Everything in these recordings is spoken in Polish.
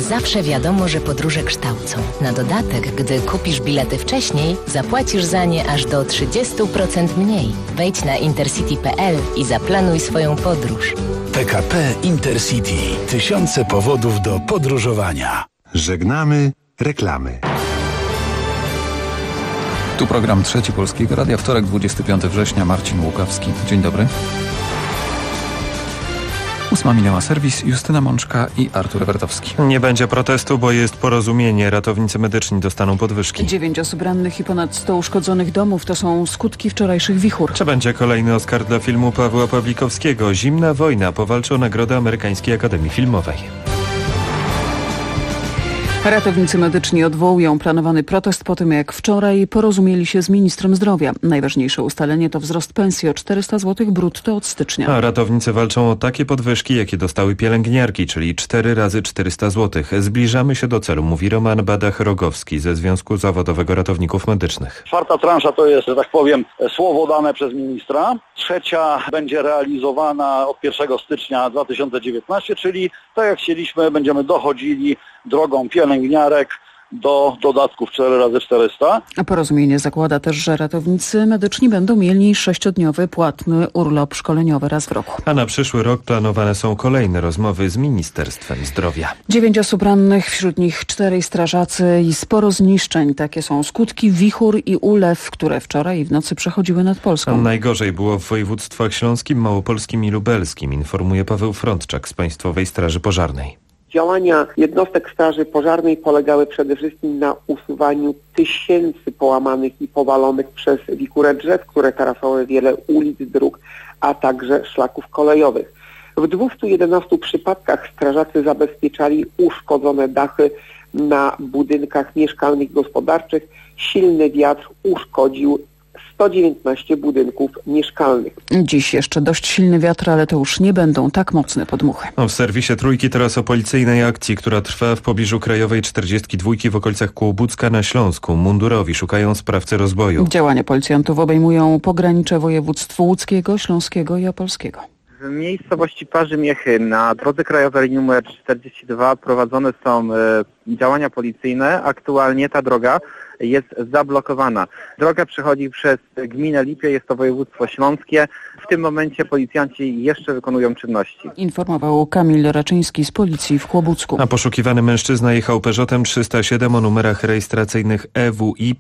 zawsze wiadomo, że podróże kształcą. Na dodatek, gdy kupisz bilety wcześniej, zapłacisz za nie aż do 30% mniej. Wejdź na intercity.pl i zaplanuj swoją podróż. PKP Intercity. Tysiące powodów do podróżowania. Żegnamy reklamy. Tu program Trzeci Polskiego Radia, wtorek 25 września, Marcin Łukawski. Dzień dobry. 8 minęła, serwis Justyna Mączka i Artur Wertowski. Nie będzie protestu, bo jest porozumienie. Ratownicy medyczni dostaną podwyżki. 9 osób rannych i ponad 100 uszkodzonych domów to są skutki wczorajszych wichur. Czy będzie kolejny Oscar dla filmu Pawła Pawlikowskiego? Zimna wojna powalczy o nagrodę Amerykańskiej Akademii Filmowej. Ratownicy medyczni odwołują planowany protest po tym, jak wczoraj porozumieli się z ministrem zdrowia. Najważniejsze ustalenie to wzrost pensji o 400 zł brutto od stycznia. A ratownicy walczą o takie podwyżki, jakie dostały pielęgniarki, czyli 4 razy 400 zł. Zbliżamy się do celu, mówi Roman Badach-Rogowski ze Związku Zawodowego Ratowników Medycznych. Czwarta transza to jest, że tak powiem, słowo dane przez ministra. Trzecia będzie realizowana od 1 stycznia 2019, czyli tak jak chcieliśmy, będziemy dochodzili drogą pielęgniarek do dodatków 4 razy 400. A porozumienie zakłada też, że ratownicy medyczni będą mieli 6-dniowy płatny urlop szkoleniowy raz w roku. A na przyszły rok planowane są kolejne rozmowy z Ministerstwem Zdrowia. 9 osób rannych, wśród nich 4 strażacy i sporo zniszczeń. Takie są skutki wichur i ulew, które wczoraj i w nocy przechodziły nad Polską. Najgorzej było w województwach śląskim, małopolskim i lubelskim, informuje Paweł Frądczak z Państwowej Straży Pożarnej. Działania jednostek Straży Pożarnej polegały przede wszystkim na usuwaniu tysięcy połamanych i powalonych przez wichurę drzew, które tarasowały wiele ulic, dróg, a także szlaków kolejowych. W 211 przypadkach strażacy zabezpieczali uszkodzone dachy na budynkach mieszkalnych i gospodarczych. Silny wiatr uszkodził 119 budynków mieszkalnych. Dziś jeszcze dość silny wiatr, ale to już nie będą tak mocne podmuchy. W serwisie Trójki teraz o policyjnej akcji, która trwa w pobliżu Krajowej 42 w okolicach Kłobucka na Śląsku. Mundurowi szukają sprawcy rozboju. Działania policjantów obejmują pogranicze województw łódzkiego, śląskiego i opolskiego. W miejscowości Parzymiechy na drodze krajowej nr 42 prowadzone są działania policyjne. Aktualnie ta droga jest zablokowana. Droga przechodzi przez gminę Lipie, jest to województwo śląskie. W tym momencie policjanci jeszcze wykonują czynności. Informował Kamil Raczyński z policji w Kłobucku. A poszukiwany mężczyzna jechał Peugeotem 307 o numerach rejestracyjnych EWI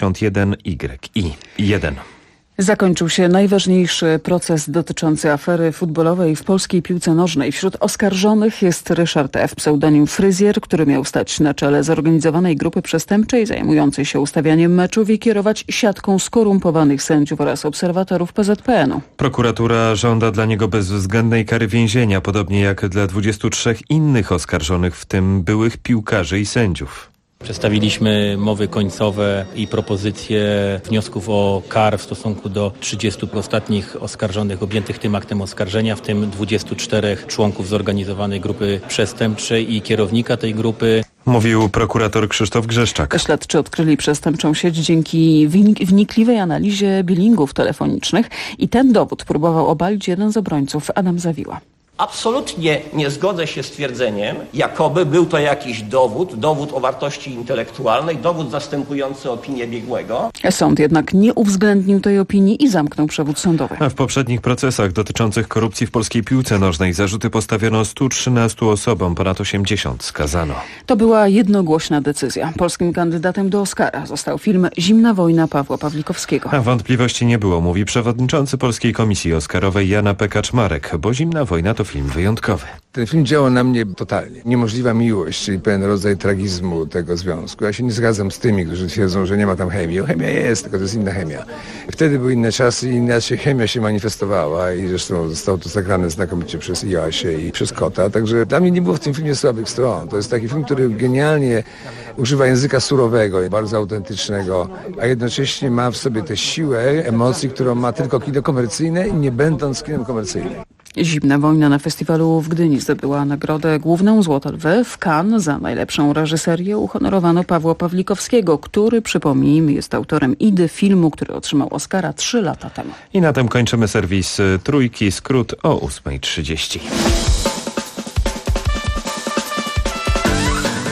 51YI1. Zakończył się najważniejszy proces dotyczący afery futbolowej w polskiej piłce nożnej. Wśród oskarżonych jest Ryszard F., pseudonim Fryzjer, który miał stać na czele zorganizowanej grupy przestępczej zajmującej się ustawianiem meczów i kierować siatką skorumpowanych sędziów oraz obserwatorów PZPN-u. Prokuratura żąda dla niego bezwzględnej kary więzienia, podobnie jak dla 23 innych oskarżonych, w tym byłych piłkarzy i sędziów. Przedstawiliśmy mowy końcowe i propozycje wniosków o kar w stosunku do 30 ostatnich oskarżonych objętych tym aktem oskarżenia, w tym 24 członków zorganizowanej grupy przestępczej i kierownika tej grupy. Mówił prokurator Krzysztof Grzeszczak. Śledczy odkryli przestępczą sieć dzięki wnikliwej analizie billingów telefonicznych i ten dowód próbował obalić jeden z obrońców, Adam Zawiła. Absolutnie nie zgodzę się z twierdzeniem, jakoby był to jakiś dowód o wartości intelektualnej, dowód zastępujący opinię biegłego. Sąd jednak nie uwzględnił tej opinii i zamknął przewód sądowy. A w poprzednich procesach dotyczących korupcji w polskiej piłce nożnej zarzuty postawiono 113 osobom, ponad 80 skazano. To była jednogłośna decyzja. Polskim kandydatem do Oscara został film Zimna wojna Pawła Pawlikowskiego. A wątpliwości nie było, mówi przewodniczący Polskiej Komisji Oscarowej Jana P. Kaczmarek, bo Zimna wojna to film wyjątkowy. Ten film działał na mnie totalnie. Niemożliwa miłość, czyli pewien rodzaj tragizmu tego związku. Ja się nie zgadzam z tymi, którzy twierdzą, że nie ma tam chemii. Chemia jest, tylko to jest inna chemia. Wtedy były inne czasy i inaczej chemia się manifestowała i zresztą zostało to zagrane znakomicie przez Joasię i przez Kota. Także dla mnie nie było w tym filmie słabych stron. To jest taki film, który genialnie używa języka surowego, bardzo autentycznego, a jednocześnie ma w sobie tę siłę emocji, którą ma tylko kino komercyjne, nie będąc kinem komercyjnym. Zimna wojna na festiwalu w Gdyni zdobyła nagrodę główną Złote Lwy. W Cannes za najlepszą reżyserię uhonorowano Pawła Pawlikowskiego, który, przypomnijmy, jest autorem Idy, filmu, który otrzymał Oscara 3 lata temu. I na tym kończymy serwis Trójki, skrót o 8:30.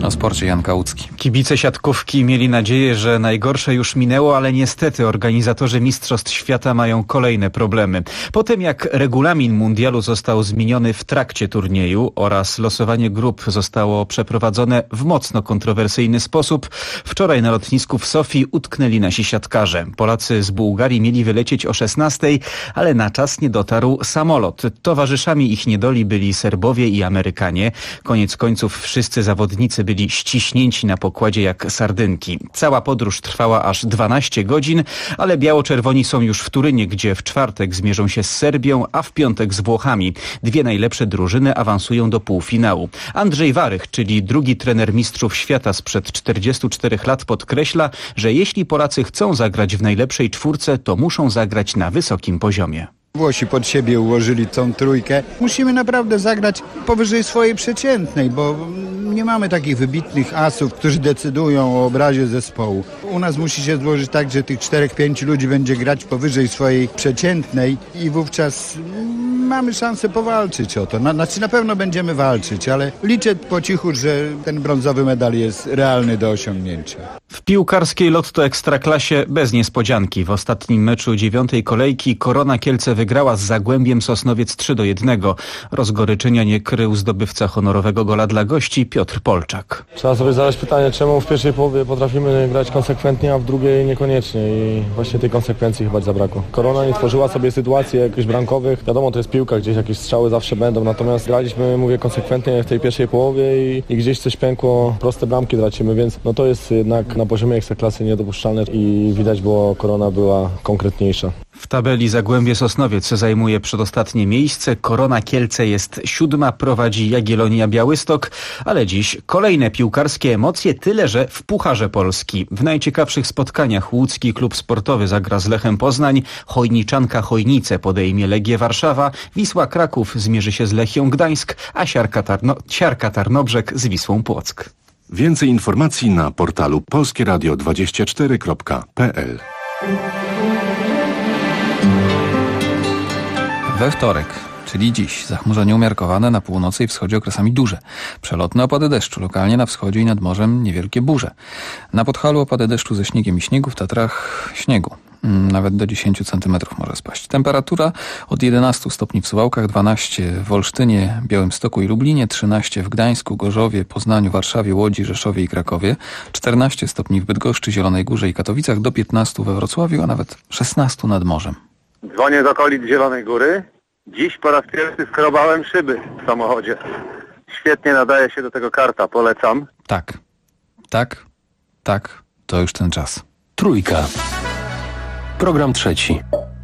O sporcie Jan Kałucki. Kibice siatkówki mieli nadzieję, że najgorsze już minęło, ale niestety organizatorzy Mistrzostw Świata mają kolejne problemy. Po tym jak regulamin mundialu został zmieniony w trakcie turnieju oraz losowanie grup zostało przeprowadzone w mocno kontrowersyjny sposób, wczoraj na lotnisku w Sofii utknęli nasi siatkarze. Polacy z Bułgarii mieli wylecieć o 16:00, ale na czas nie dotarł samolot. Towarzyszami ich niedoli byli Serbowie i Amerykanie. Koniec końców wszyscy zawodnicy byli ściśnięci na pokładzie jak sardynki. Cała podróż trwała aż 12 godzin, ale biało-czerwoni są już w Turynie, gdzie w czwartek zmierzą się z Serbią, a w piątek z Włochami. Dwie najlepsze drużyny awansują do półfinału. Andrzej Warych, czyli drugi trener mistrzów świata sprzed 44 lat, podkreśla, że jeśli Polacy chcą zagrać w najlepszej czwórce, to muszą zagrać na wysokim poziomie. Włosi pod siebie ułożyli tą trójkę. Musimy naprawdę zagrać powyżej swojej przeciętnej, bo nie mamy takich wybitnych asów, którzy decydują o obrazie zespołu. U nas musi się złożyć tak, że tych 4-5 ludzi będzie grać powyżej swojej przeciętnej i wówczas mamy szansę powalczyć o to. Znaczy na pewno będziemy walczyć, ale liczę po cichu, że ten brązowy medal jest realny do osiągnięcia. W piłkarskiej Lotto Ekstraklasie bez niespodzianki. W ostatnim meczu 9. kolejki Korona Kielce wygrała z Zagłębiem Sosnowiec 3-1. Rozgoryczenia nie krył zdobywca honorowego gola dla gości Piotr Polczak. Trzeba sobie zadać pytanie, czemu w pierwszej połowie potrafimy grać konsekwentnie, a w drugiej niekoniecznie i właśnie tej konsekwencji chyba zabrakło. Korona nie tworzyła sobie sytuacji jakichś bramkowych. Wiadomo, to jest piłka, gdzieś jakieś strzały zawsze będą, natomiast graliśmy, mówię, konsekwentnie w tej pierwszej połowie i gdzieś coś pękło, proste bramki tracimy, więc no to jest jednak na poziomie Ekstraklasy niedopuszczalne i widać było, Korona była konkretniejsza. W tabeli Zagłębie Sosnowiec zajmuje przedostatnie miejsce, Korona Kielce jest 7, prowadzi Jagiellonia Białystok, ale dziś kolejne piłkarskie emocje, tyle że w Pucharze Polski. W najciekawszych spotkaniach łódzki klub sportowy zagra z Lechem Poznań, Chojniczanka Chojnice podejmie Legię Warszawa, Wisła Kraków zmierzy się z Lechią Gdańsk, a Siarka Tarnobrzeg z Wisłą Płock. Więcej informacji na portalu polskieradio24.pl. We wtorek, czyli dziś, zachmurzenie umiarkowane, na północy i wschodzie okresami duże. Przelotne opady deszczu, lokalnie na wschodzie i nad morzem niewielkie burze. Na Podhalu opady deszczu ze śniegiem i śniegu, w Tatrach śniegu. Nawet do 10 cm może spaść. Temperatura od 11 stopni w Suwałkach, 12 w Olsztynie, Białymstoku i Lublinie, 13 w Gdańsku, Gorzowie, Poznaniu, Warszawie, Łodzi, Rzeszowie i Krakowie, 14 stopni w Bydgoszczy, Zielonej Górze i Katowicach, do 15 we Wrocławiu, a nawet 16 nad morzem. Dzwonię z okolic Zielonej Góry. Dziś po raz pierwszy skrobałem szyby w samochodzie. Świetnie nadaje się do tego karta, polecam. Tak, to już ten czas. Trójka. Program trzeci.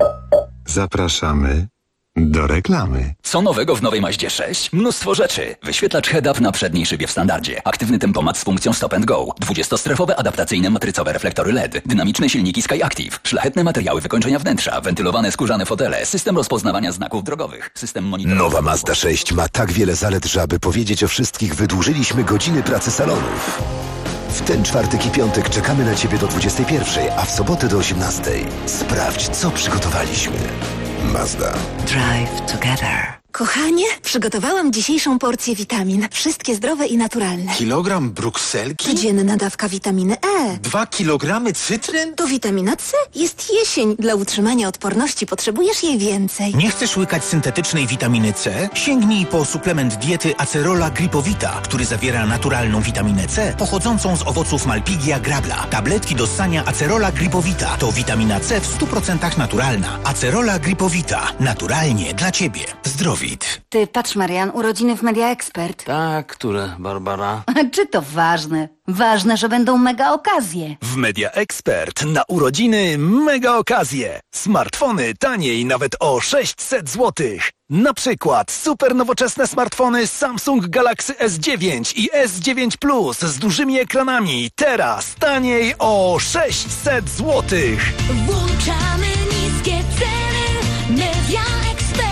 Zapraszamy do reklamy. Co nowego w nowej Mazdzie 6? Mnóstwo rzeczy. Wyświetlacz head-up na przedniej szybie w standardzie. Aktywny tempomat z funkcją stop and go. 20-strefowe adaptacyjne matrycowe reflektory LED. Dynamiczne silniki SkyActiv. Szlachetne materiały wykończenia wnętrza. Wentylowane skórzane fotele. System rozpoznawania znaków drogowych. System monitorowania. Nowa Mazda 6 ma tak wiele zalet, że aby powiedzieć o wszystkich, wydłużyliśmy godziny pracy salonów. W ten czwartek i piątek czekamy na Ciebie do 21, a w sobotę do 18. Sprawdź, co przygotowaliśmy. Mazda. Drive together. Kochanie, przygotowałam dzisiejszą porcję witamin. Wszystkie zdrowe i naturalne. Kilogram brukselki? Codzienna dawka witaminy E. 2 kilogramy cytryn? To witamina C. Jest jesień. Dla utrzymania odporności potrzebujesz jej więcej. Nie chcesz łykać syntetycznej witaminy C? Sięgnij po suplement diety Acerola Gripowita, który zawiera naturalną witaminę C pochodzącą z owoców Malpighia grabla. Tabletki do ssania Acerola Gripowita to witamina C w 100% naturalna. Acerola Gripowita. Naturalnie dla Ciebie. Zdrowit. Ty, patrz Marian, urodziny w Media Expert. Tak, które, Barbara? Czy to ważne? Ważne, że będą mega okazje. W Media Expert na urodziny mega okazje. Smartfony taniej nawet o 600 zł. Na przykład super nowoczesne smartfony Samsung Galaxy S9 i S9 Plus z dużymi ekranami. Teraz taniej o 600 zł. Włączamy niskie ceny. Media Expert.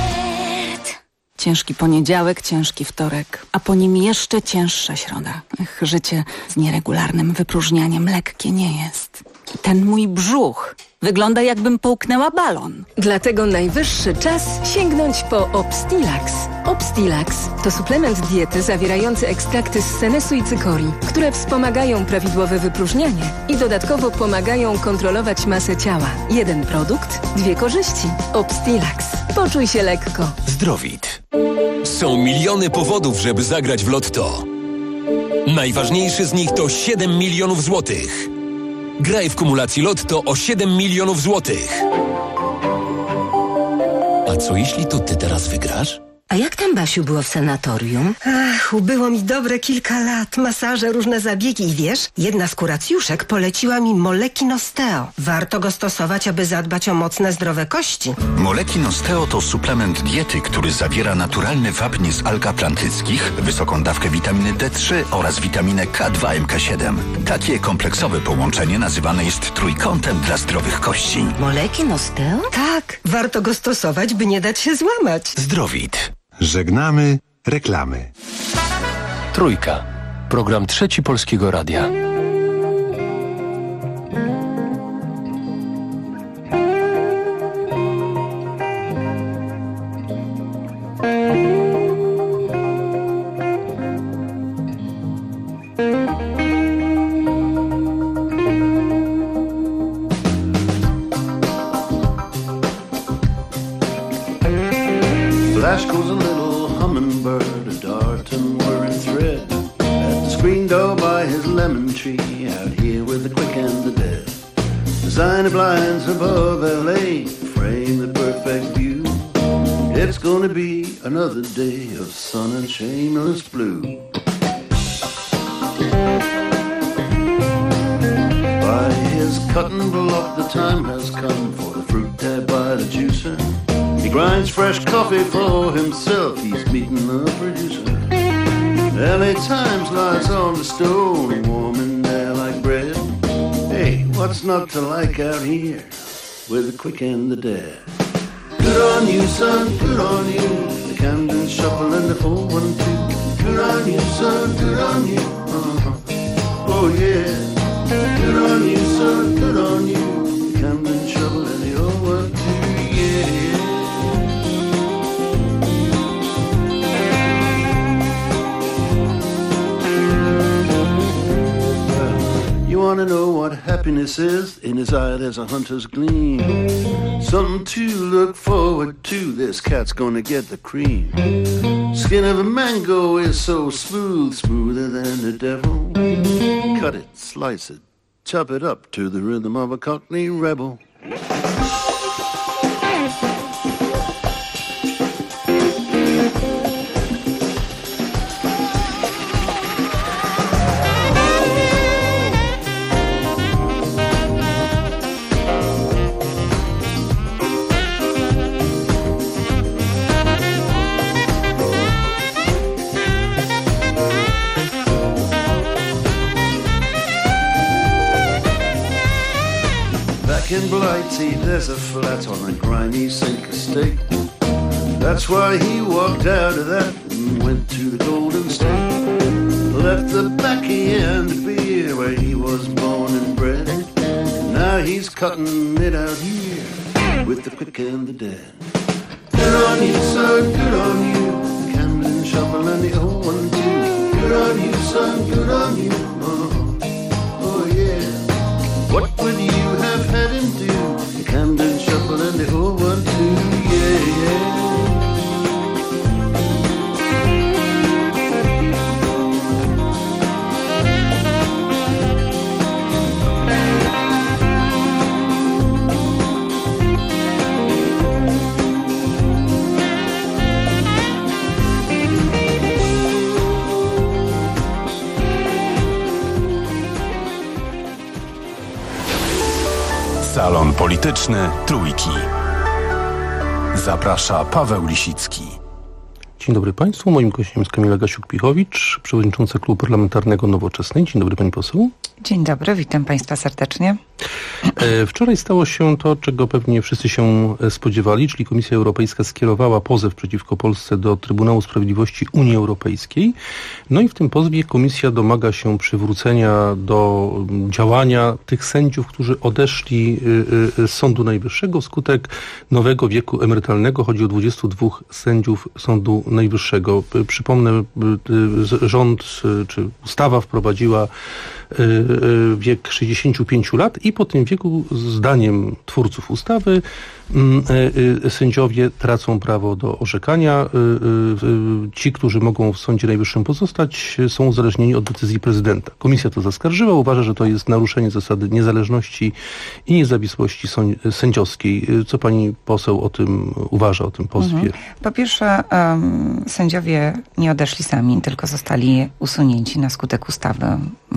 Ciężki poniedziałek, ciężki wtorek, a po nim jeszcze cięższa środa. Życie z nieregularnym wypróżnianiem lekkie nie jest. Ten mój brzuch Wygląda, jakbym połknęła balon. Dlatego najwyższy czas sięgnąć po Obstilax. Obstilax to suplement diety zawierający ekstrakty z senesu i cykorii, które wspomagają prawidłowe wypróżnianie i dodatkowo pomagają kontrolować masę ciała. Jeden produkt, 2 korzyści. Obstilax. Poczuj się lekko. Zdrowit. Są miliony powodów, żeby zagrać w Lotto. Najważniejszy z nich to 7 milionów złotych. Graj w kumulacji Lotto o 7 milionów złotych. A co jeśli to ty teraz wygrasz? A jak tam, Basiu, było w sanatorium? Ach, ubyło mi dobre kilka lat. Masaże, różne zabiegi i wiesz, jedna z kuracjuszek poleciła mi Moleki Nosteo. Warto go stosować, aby zadbać o mocne, zdrowe kości. Moleki Nosteo to suplement diety, który zawiera naturalny wapń z alg atlantyckich, wysoką dawkę witaminy D3 oraz witaminę K2 MK7. Takie kompleksowe połączenie nazywane jest trójkątem dla zdrowych kości. Moleki Nosteo? Tak, warto go stosować, by nie dać się złamać. Zdrowit. Żegnamy reklamy. Trójka. Program Trzeci Polskiego Radia. Flash goes a little hummingbird, a dart and whirring thread, at the screen door by his lemon tree, out here with the quick and the dead. Designer blinds above LA frame the perfect view. It's gonna be another day of sun and shameless blue. By his cutting block the time has come for the fruit tab by the juicer. He grinds fresh coffee for himself, he's meeting the producer. LA Times lies on the stone, warming there like bread. Hey, what's not to like out here with the quick and the dead? Good on you, son, good on you. The Camden Shuffle and the 412. Good on you, son, good on you. Oh yeah. Good on you, son, good on you. The Camden Shuffle and the 012. Yeah. You wanna know what happiness is? In his eye there's a hunter's gleam. Something to look forward to, this cat's gonna get the cream. Skin of a mango is so smooth, smoother than the devil. Cut it, slice it, chop it up to the rhythm of a Cockney rebel. In Blighty, there's a flat on a grimy sink estate. That's why he walked out of that and went to the Golden State. Left the backy and the beer where he was born and bred. Now he's cutting it out here with the quick and the dead. Good on you, son, good on you. The Camden Shuffle and the 012. Good on you, son, good on you. Oh yeah. What would you have had him do? The Camden Shuffle and the 012, yeah, yeah. Salon Polityczny Trójki. Zaprasza Paweł Lisicki. Dzień dobry Państwu. Moim gościem jest Kamila Gasiuk-Pichowicz, przewodnicząca Klubu Parlamentarnego Nowoczesnej. Dzień dobry Pani Poseł. Dzień dobry, witam Państwa serdecznie. Wczoraj stało się to, czego pewnie wszyscy się spodziewali, czyli Komisja Europejska skierowała pozew przeciwko Polsce do Trybunału Sprawiedliwości Unii Europejskiej. No i w tym pozwie Komisja domaga się przywrócenia do działania tych sędziów, którzy odeszli z Sądu Najwyższego wskutek nowego wieku emerytalnego. Chodzi o 22 sędziów Sądu Najwyższego. Przypomnę, rząd czy ustawa wprowadziła wiek 65 lat i po tym wieku, zdaniem twórców ustawy, sędziowie tracą prawo do orzekania. Ci, którzy mogą w Sądzie Najwyższym pozostać, są uzależnieni od decyzji prezydenta. Komisja to zaskarżyła, uważa, że to jest naruszenie zasady niezależności i niezawisłości sędziowskiej. Co pani poseł o tym uważa, o tym pozwie? Po pierwsze, sędziowie nie odeszli sami, tylko zostali usunięci na skutek ustawy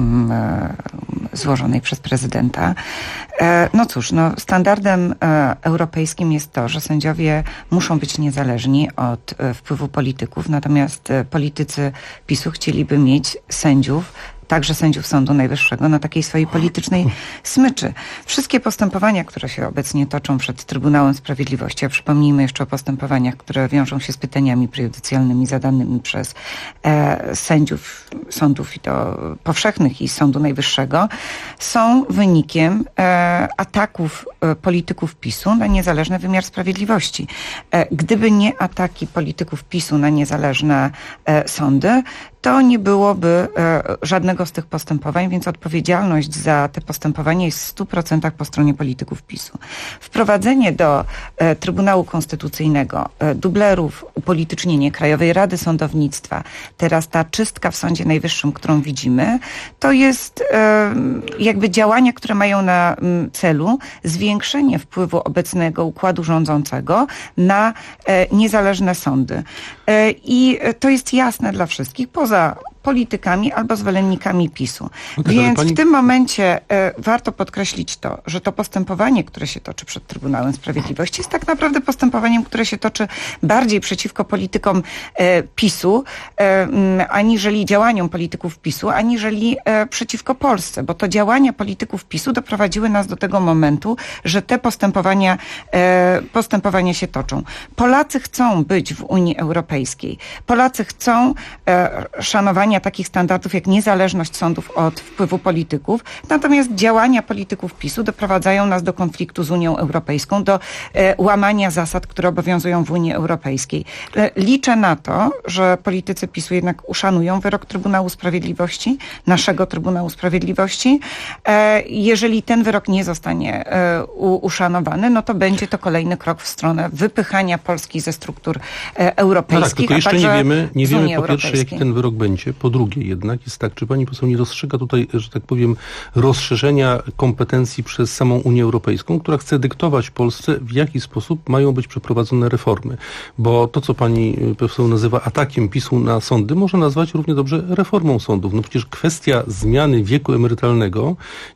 złożonej przez prezydenta. No cóż, standardem europejskim jest to, że sędziowie muszą być niezależni od wpływu polityków, natomiast politycy PiS-u chcieliby mieć sędziów, także sędziów Sądu Najwyższego, na takiej swojej politycznej smyczy. Wszystkie postępowania, które się obecnie toczą przed Trybunałem Sprawiedliwości, a przypomnijmy jeszcze o postępowaniach, które wiążą się z pytaniami prejudycjalnymi zadanymi przez sędziów sądów i to powszechnych i Sądu Najwyższego, są wynikiem ataków polityków PiS-u na niezależny wymiar sprawiedliwości. Gdyby nie ataki polityków PiS-u na niezależne sądy, to nie byłoby żadnego z tych postępowań, więc odpowiedzialność za te postępowania jest w 100% po stronie polityków PiS-u. Wprowadzenie do Trybunału Konstytucyjnego dublerów, upolitycznienie Krajowej Rady Sądownictwa, teraz ta czystka w Sądzie Najwyższym, którą widzimy, to jest jakby działania, które mają na celu zwiększenie wpływu obecnego układu rządzącego na niezależne sądy. I to jest jasne dla wszystkich, poza politykami albo zwolennikami PiS-u. Więc w tym momencie warto podkreślić to, że to postępowanie, które się toczy przed Trybunałem Sprawiedliwości, jest tak naprawdę postępowaniem, które się toczy bardziej przeciwko politykom PiS-u, aniżeli działaniom polityków PiS-u, aniżeli przeciwko Polsce, bo to działania polityków PiS-u doprowadziły nas do tego momentu, że te postępowania się toczą. Polacy chcą być w Unii Europejskiej. Polacy chcą szanowania takich standardów jak niezależność sądów od wpływu polityków. Natomiast działania polityków PiS-u doprowadzają nas do konfliktu z Unią Europejską, do łamania zasad, które obowiązują w Unii Europejskiej. Liczę na to, że politycy PiS-u jednak uszanują wyrok Trybunału Sprawiedliwości, naszego Trybunału Sprawiedliwości. Jeżeli ten wyrok nie zostanie uszanowany, no to będzie to kolejny krok w stronę wypychania Polski ze struktur europejskich. No tak, tylko jeszcze nie wiemy po pierwsze, jaki ten wyrok będzie. Po drugie jednak jest tak, czy pani poseł nie dostrzega tutaj, że tak powiem, rozszerzenia kompetencji przez samą Unię Europejską, która chce dyktować Polsce, w jaki sposób mają być przeprowadzone reformy. Bo to, co pani poseł nazywa atakiem PiS-u na sądy, można nazwać równie dobrze reformą sądów. No przecież kwestia zmiany wieku emerytalnego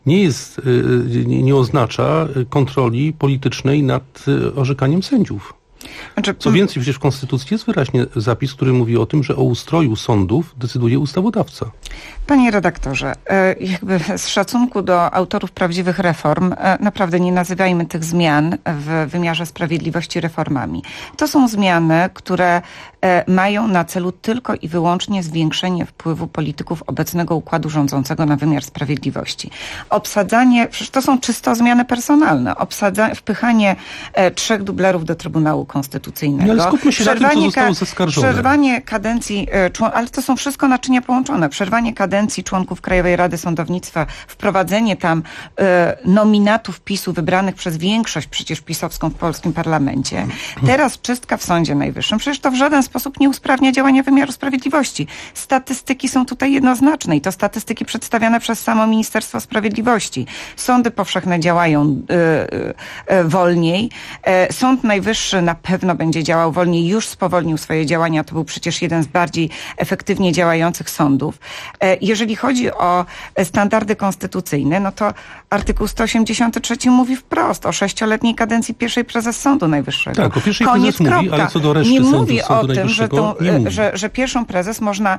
nie oznacza kontroli politycznej nad orzekaniem sędziów. Co więcej, przecież w Konstytucji jest wyraźnie zapis, który mówi o tym, że o ustroju sądów decyduje ustawodawca. Panie redaktorze, jakby z szacunku do autorów prawdziwych reform, naprawdę nie nazywajmy tych zmian w wymiarze sprawiedliwości reformami. To są zmiany, które mają na celu tylko i wyłącznie zwiększenie wpływu polityków obecnego układu rządzącego na wymiar sprawiedliwości. Przecież to są czysto zmiany personalne. Wpychanie 3 dublerów do Trybunału Konstytucyjnego. No ale skupmy się na tym, co zostało zaskarżone. Przerwanie kadencji, ale to są wszystko naczynia połączone. Przerwanie kadencji członków Krajowej Rady Sądownictwa, wprowadzenie tam nominatów PiS-u wybranych przez większość przecież pisowską w polskim parlamencie. Teraz czystka w Sądzie Najwyższym. Przecież to w żaden sposób nie usprawnia działania wymiaru sprawiedliwości. Statystyki są tutaj jednoznaczne i to statystyki przedstawiane przez samo Ministerstwo Sprawiedliwości. Sądy powszechne działają wolniej. Sąd Najwyższy na pewno będzie działał wolniej, już spowolnił swoje działania. To był przecież jeden z bardziej efektywnie działających sądów. Jeżeli chodzi o standardy konstytucyjne, no to artykuł 183 mówi wprost o 6-letniej kadencji pierwszej prezes Sądu Najwyższego. Tak, o pierwszej Koniec, prezes mówi, ale co do reszty nie sędziów mówi Sądu o tym, Najwyższego że pierwszą prezes można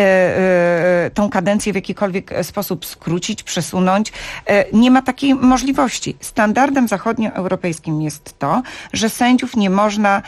tą kadencję w jakikolwiek sposób skrócić, przesunąć. Nie ma takiej możliwości. Standardem zachodnioeuropejskim jest to, że sędziów nie można,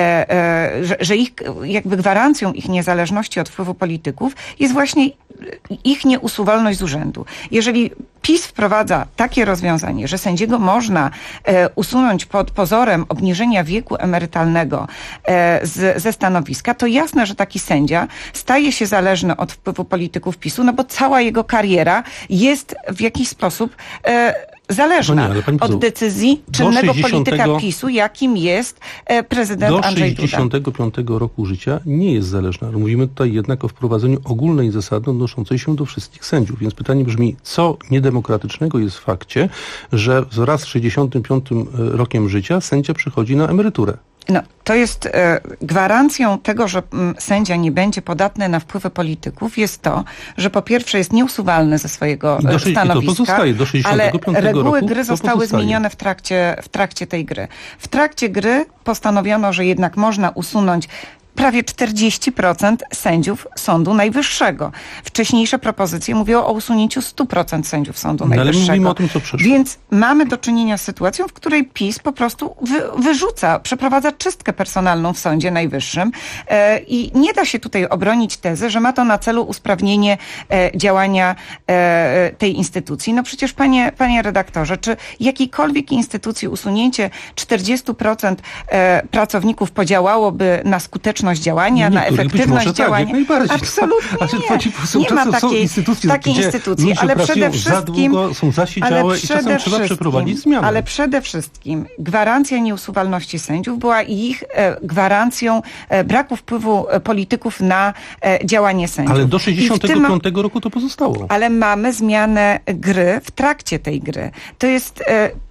że ich jakby gwarancją ich niezależności od wpływu polityków jest właśnie ich nieusuwalność z urzędu. Jeżeli PiS wprowadza takie rozwiązanie, że sędziego można usunąć pod pozorem obniżenia wieku emerytalnego ze stanowiska, to jasne, że taki sędzia staje się zależny od wpływu polityków PiS-u, no bo cała jego kariera jest w jakiś sposób zależna od decyzji czynnego polityka PiS-u, jakim jest prezydent Andrzej Duda. Do 65 roku życia nie jest zależna. Ale mówimy tutaj jednak o wprowadzeniu ogólnej zasady odnoszącej się do wszystkich sędziów. Więc pytanie brzmi, co niedemokratycznego jest w fakcie, że wraz z 65 rokiem życia sędzia przechodzi na emeryturę? No, to jest gwarancją tego, że sędzia nie będzie podatny na wpływy polityków, jest to, że po pierwsze jest nieusuwalny ze swojego stanowiska, ale reguły gry zostały zmienione w trakcie tej gry. W trakcie gry postanowiono, że jednak można usunąć prawie 40% sędziów Sądu Najwyższego. Wcześniejsze propozycje mówiły o usunięciu 100% sędziów Sądu Najwyższego. Ale mówimy o tym, co przeszło. Więc mamy do czynienia z sytuacją, w której PiS po prostu przeprowadza czystkę personalną w Sądzie Najwyższym i nie da się tutaj obronić tezy, że ma to na celu usprawnienie działania tej instytucji. No przecież, panie redaktorze, czy jakiejkolwiek instytucji usunięcie 40% pracowników podziałałoby na skuteczność działania, na efektywność działania? Tak, jak najbardziej. Absolutnie nie ma takiej instytucji, ale przede wszystkim są zasiedziałe i czasem trzeba przeprowadzić zmiany. Ale przede wszystkim gwarancja nieusuwalności sędziów była ich gwarancją braku wpływu polityków na działanie sędziów. Ale do 65 roku to pozostało. Ale mamy zmianę gry w trakcie tej gry. To jest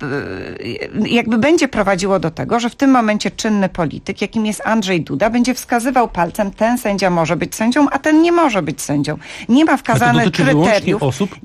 jakby będzie prowadziło do tego, że w tym momencie czynny polityk, jakim jest Andrzej Duda, będzie wskazywał palcem, ten sędzia może być sędzią, a ten nie może być sędzią. Nie ma wskazanych kryteriów.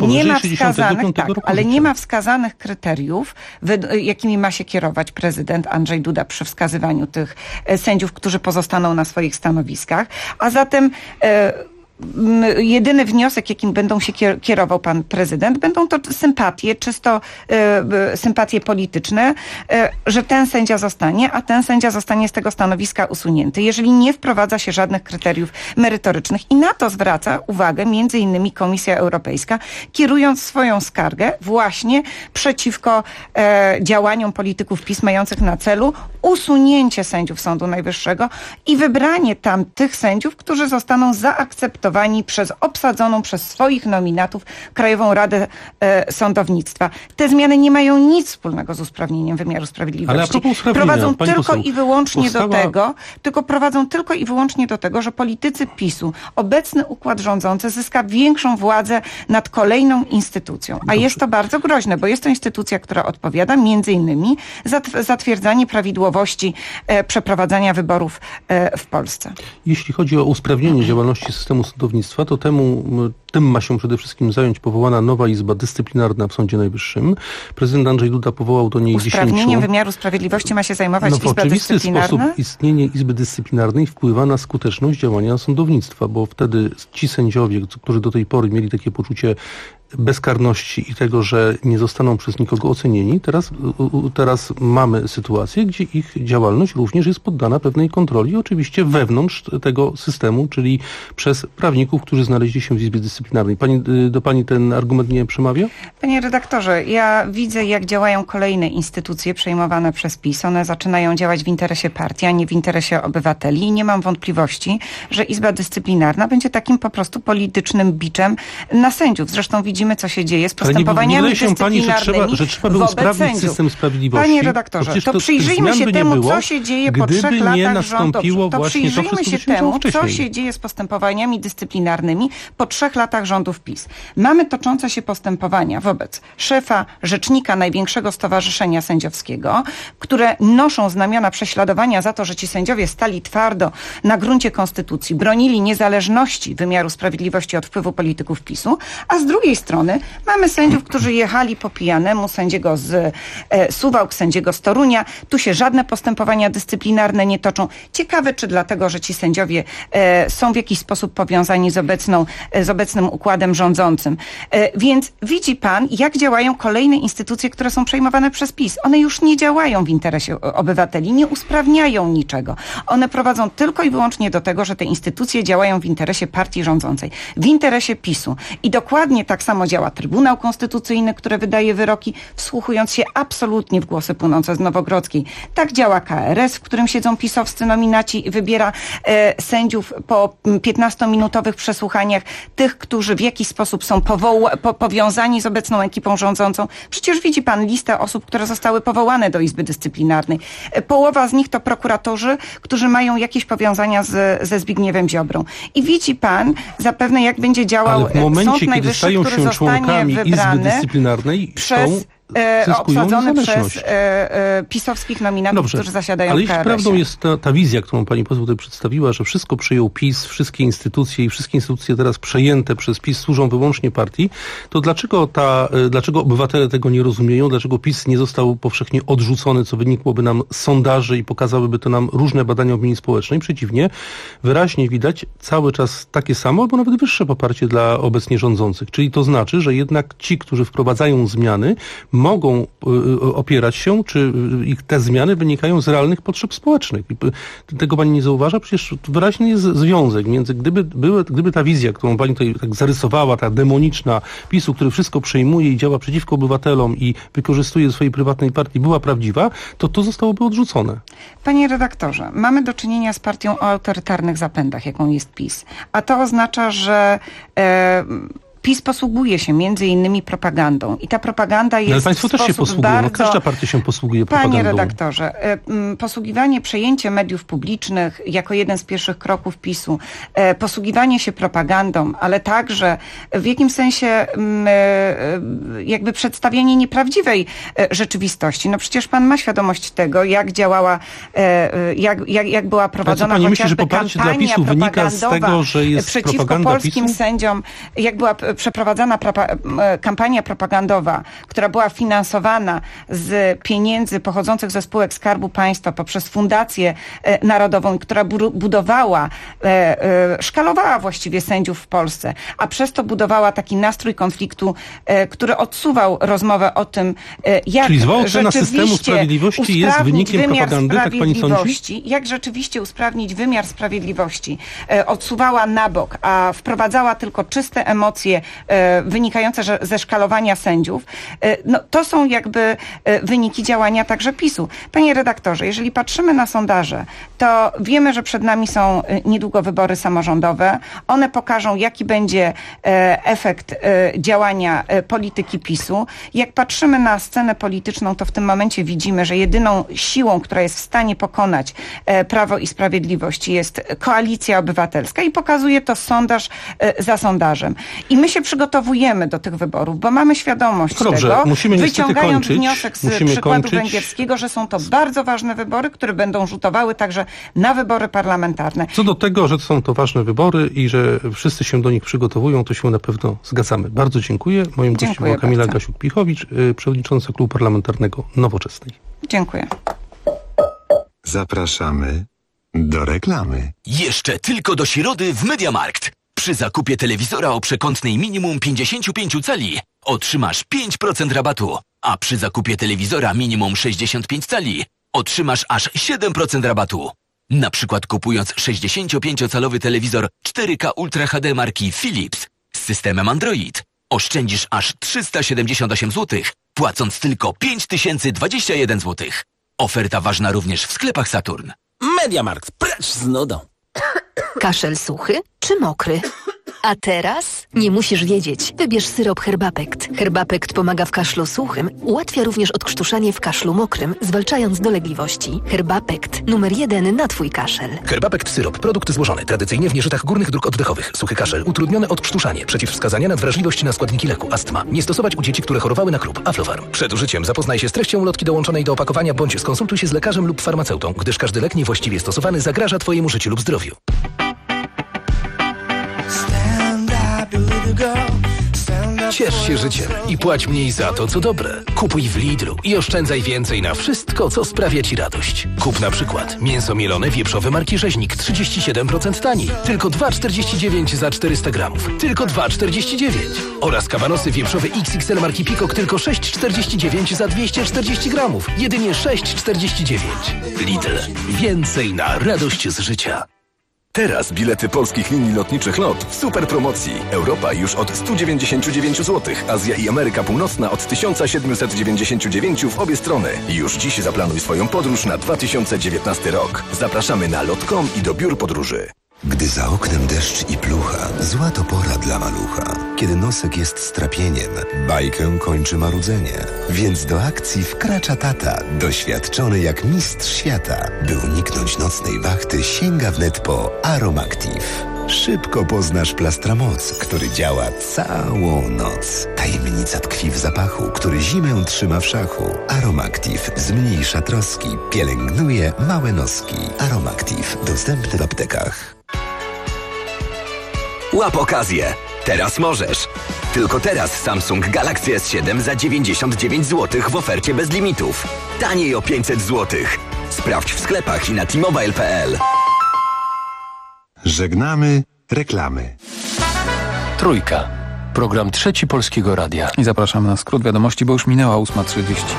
Nie ma wskazanych kryteriów, jakimi ma się kierować prezydent Andrzej Duda przy wskazywaniu tych sędziów, którzy pozostaną na swoich stanowiskach. A zatem jedyny wniosek, jakim będą się kierował pan prezydent, będą to sympatie, czysto sympatie polityczne, że ten sędzia zostanie, a ten sędzia zostanie z tego stanowiska usunięty, jeżeli nie wprowadza się żadnych kryteriów merytorycznych. I na to zwraca uwagę między innymi Komisja Europejska, kierując swoją skargę właśnie przeciwko działaniom polityków PiS mających na celu usunięcie sędziów Sądu Najwyższego i wybranie tam tych sędziów, którzy zostaną zaakceptowani przez obsadzoną przez swoich nominatów Krajową Radę Sądownictwa. Te zmiany nie mają nic wspólnego z usprawnieniem wymiaru sprawiedliwości. Prowadzą tylko i wyłącznie do tego, że politycy PiS-u, obecny układ rządzący zyska większą władzę nad kolejną instytucją. A jest to bardzo groźne, bo jest to instytucja, która odpowiada między innymi za zatwierdzanie prawidłowości przeprowadzania wyborów w Polsce. Jeśli chodzi o usprawnienie działalności systemu sądownictwa, to tym ma się przede wszystkim zająć powołana nowa Izba Dyscyplinarna w Sądzie Najwyższym. Prezydent Andrzej Duda powołał do niej 10... Usprawnieniem wymiaru sprawiedliwości ma się zajmować Izba Dyscyplinarna? W oczywisty sposób istnienie Izby Dyscyplinarnej wpływa na skuteczność działania sądownictwa, bo wtedy ci sędziowie, którzy do tej pory mieli takie poczucie bezkarności i tego, że nie zostaną przez nikogo ocenieni, teraz mamy sytuację, gdzie ich działalność również jest poddana pewnej kontroli, oczywiście wewnątrz tego systemu, czyli przez prawników, którzy znaleźli się w Izbie Dyscyplinarnej. Do pani ten argument nie przemawia? Panie redaktorze, ja widzę, jak działają kolejne instytucje przejmowane przez PiS. One zaczynają działać w interesie partii, a nie w interesie obywateli i nie mam wątpliwości, że Izba Dyscyplinarna będzie takim po prostu politycznym biczem na sędziów. Zresztą widzimy widzimy, co się dzieje z postępowaniami dyscyplinarnymi że trzeba by usprawnić system sprawiedliwości. Panie redaktorze, to przyjrzyjmy się temu, co się dzieje po 3 latach rządów. To przyjrzyjmy się temu, co się dzieje z postępowaniami dyscyplinarnymi po 3 latach rządów PiS. Mamy toczące się postępowania wobec szefa, rzecznika największego stowarzyszenia sędziowskiego, które noszą znamiona prześladowania za to, że ci sędziowie stali twardo na gruncie konstytucji, bronili niezależności wymiaru sprawiedliwości od wpływu polityków PiS-u, a z drugiej strony mamy sędziów, którzy jechali po pijanemu, sędziego z Suwałk, sędziego z Torunia. Tu się żadne postępowania dyscyplinarne nie toczą. Ciekawe, czy dlatego, że ci sędziowie są w jakiś sposób powiązani z obecnym układem rządzącym. Więc widzi pan, jak działają kolejne instytucje, które są przejmowane przez PiS. One już nie działają w interesie obywateli, nie usprawniają niczego. One prowadzą tylko i wyłącznie do tego, że te instytucje działają w interesie partii rządzącej, w interesie PiS-u. I dokładnie tak samo działa Trybunał Konstytucyjny, który wydaje wyroki, wsłuchując się absolutnie w głosy płynące z Nowogrodzkiej. Tak działa KRS, w którym siedzą pisowscy nominaci i wybiera sędziów po 15-minutowych przesłuchaniach, tych, którzy w jakiś sposób są powiązani z obecną ekipą rządzącą. Przecież widzi pan listę osób, które zostały powołane do Izby Dyscyplinarnej. Połowa z nich to prokuratorzy, którzy mają jakieś powiązania ze Zbigniewem Ziobrą. I widzi pan zapewne, jak będzie działał Sąd Najwyższy, który zostanie wybrany przez obsadzony przez pisowskich nominatów, którzy zasiadają w KRS-ie. Ale jeśli prawdą jest ta wizja, którą pani poseł tutaj przedstawiła, że wszystko przejął PiS, wszystkie instytucje teraz przejęte przez PiS służą wyłącznie partii, to dlaczego obywatele tego nie rozumieją? Dlaczego PiS nie został powszechnie odrzucony, co wynikłoby nam z sondaży i pokazałyby to nam różne badania opinii społecznej? Przeciwnie, wyraźnie widać cały czas takie samo, albo nawet wyższe poparcie dla obecnie rządzących. Czyli to znaczy, że jednak ci, którzy wprowadzają zmiany, mogą opierać się, czy te zmiany wynikają z realnych potrzeb społecznych. I tego pani nie zauważa? Przecież wyraźnie jest związek między, gdyby ta wizja, którą pani tutaj tak zarysowała, ta demoniczna PiS-u, który wszystko przejmuje i działa przeciwko obywatelom i wykorzystuje swojej prywatnej partii, była prawdziwa, to zostałoby odrzucone. Panie redaktorze, mamy do czynienia z partią o autorytarnych zapędach, jaką jest PiS. A to oznacza, że PiS posługuje się między innymi propagandą i ta propaganda jest. Ale państwo też się posługują. Każda partia się posługuje propagandą. Panie redaktorze, przejęcie mediów publicznych jako jeden z pierwszych kroków PiS-u, posługiwanie się propagandą, ale także w jakim sensie jakby przedstawianie nieprawdziwej rzeczywistości. No przecież pan ma świadomość tego, jak działała, jak była prowadzona chociażby kampania propagandowa przeciwko polskim sędziom, jak była przeprowadzana kampania propagandowa, która była finansowana z pieniędzy pochodzących ze spółek Skarbu Państwa poprzez Fundację Narodową, która budowała, szkalowała właściwie sędziów w Polsce, a przez to budowała taki nastrój konfliktu, który odsuwał rozmowę o tym, jak czyli zwołcena systemu sprawiedliwości jest wynikiem propagandy, tak pani sądzi? Jak rzeczywiście usprawnić wymiar sprawiedliwości, odsuwała na bok, a wprowadzała tylko czyste emocje wynikające ze szkalowania sędziów, no to są jakby wyniki działania także PiS-u. Panie redaktorze, jeżeli patrzymy na sondaże, to wiemy, że przed nami są niedługo wybory samorządowe. One pokażą, jaki będzie efekt działania polityki PiS-u. Jak patrzymy na scenę polityczną, to w tym momencie widzimy, że jedyną siłą, która jest w stanie pokonać Prawo i Sprawiedliwość, jest Koalicja Obywatelska i pokazuje to sondaż za sondażem. I my się przygotowujemy do tych wyborów, bo mamy świadomość tego, wyciągając wniosek z przykładu węgierskiego, że są to bardzo ważne wybory, które będą rzutowały także na wybory parlamentarne. Co do tego, że są to ważne wybory i że wszyscy się do nich przygotowują, to się na pewno zgadzamy. Bardzo dziękuję. Moim gościem była Kamila Gasiuk-Pihowicz, przewodnicząca Klubu Parlamentarnego Nowoczesnej. Dziękuję. Zapraszamy do reklamy. Jeszcze tylko do środy w MediaMarkt. Przy zakupie telewizora o przekątnej minimum 55 cali otrzymasz 5% rabatu, a przy zakupie telewizora minimum 65 cali otrzymasz aż 7% rabatu. Na przykład kupując 65-calowy telewizor 4K Ultra HD marki Philips z systemem Android oszczędzisz aż 378 zł, płacąc tylko 5021 zł. Oferta ważna również w sklepach Saturn. MediaMarkt, precz z nudą. Kaszel suchy czy mokry? A teraz? Nie musisz wiedzieć. Wybierz syrop Herbapekt. Herbapekt pomaga w kaszlu suchym, ułatwia również odkrztuszanie w kaszlu mokrym, zwalczając dolegliwości. Herbapekt. Numer 1 na Twój kaszel. Herbapekt syrop. Produkt złożony tradycyjnie w nieżytach górnych dróg oddechowych. Suchy kaszel. Utrudnione odkrztuszanie. Przeciwwskazania na wrażliwość na składniki leku. Astma. Nie stosować u dzieci, które chorowały na klub. Aflofarm. Przed użyciem zapoznaj się z treścią ulotki dołączonej do opakowania bądź skonsultuj się z lekarzem lub farmaceutą, gdyż każdy lek niewłaściwie stosowany zagraża Twojemu życiu lub zdrowiu. Ciesz się życiem i płać mniej za to, co dobre. Kupuj w Lidlu i oszczędzaj więcej na wszystko, co sprawia Ci radość. Kup na przykład mięso mielone wieprzowe marki Rzeźnik 37% taniej. Tylko 2,49 za 400 gramów. Tylko 2,49. Oraz kabanosy wieprzowe XXL marki Peacock tylko 6,49 za 240 gramów. Jedynie 6,49. Lidl. Więcej na radość z życia. Teraz bilety polskich linii lotniczych LOT w super promocji. Europa już od 199 zł, Azja i Ameryka Północna od 1799 w obie strony. Już dziś zaplanuj swoją podróż na 2019 rok. Zapraszamy na lot.com i do biur podróży. Gdy za oknem deszcz i plucha, zła to pora dla malucha. Kiedy nosek jest strapieniem, bajkę kończy marudzenie. Więc do akcji wkracza tata, doświadczony jak mistrz świata. By uniknąć nocnej wachty, sięga wnet po Aromactive. Szybko poznasz Plastramoc, który działa całą noc. Tajemnica tkwi w zapachu, który zimę trzyma w szachu. Aromactive zmniejsza troski, pielęgnuje małe noski. Aromactive dostępny w aptekach. Łap okazję. Teraz możesz. Tylko teraz Samsung Galaxy S7 za 99 zł w ofercie bez limitów. Taniej o 500 zł. Sprawdź w sklepach i na t-mobile.pl. Żegnamy reklamy. Trójka. Program Trzeci Polskiego Radia. I zapraszamy na skrót wiadomości, bo już minęła 8:30.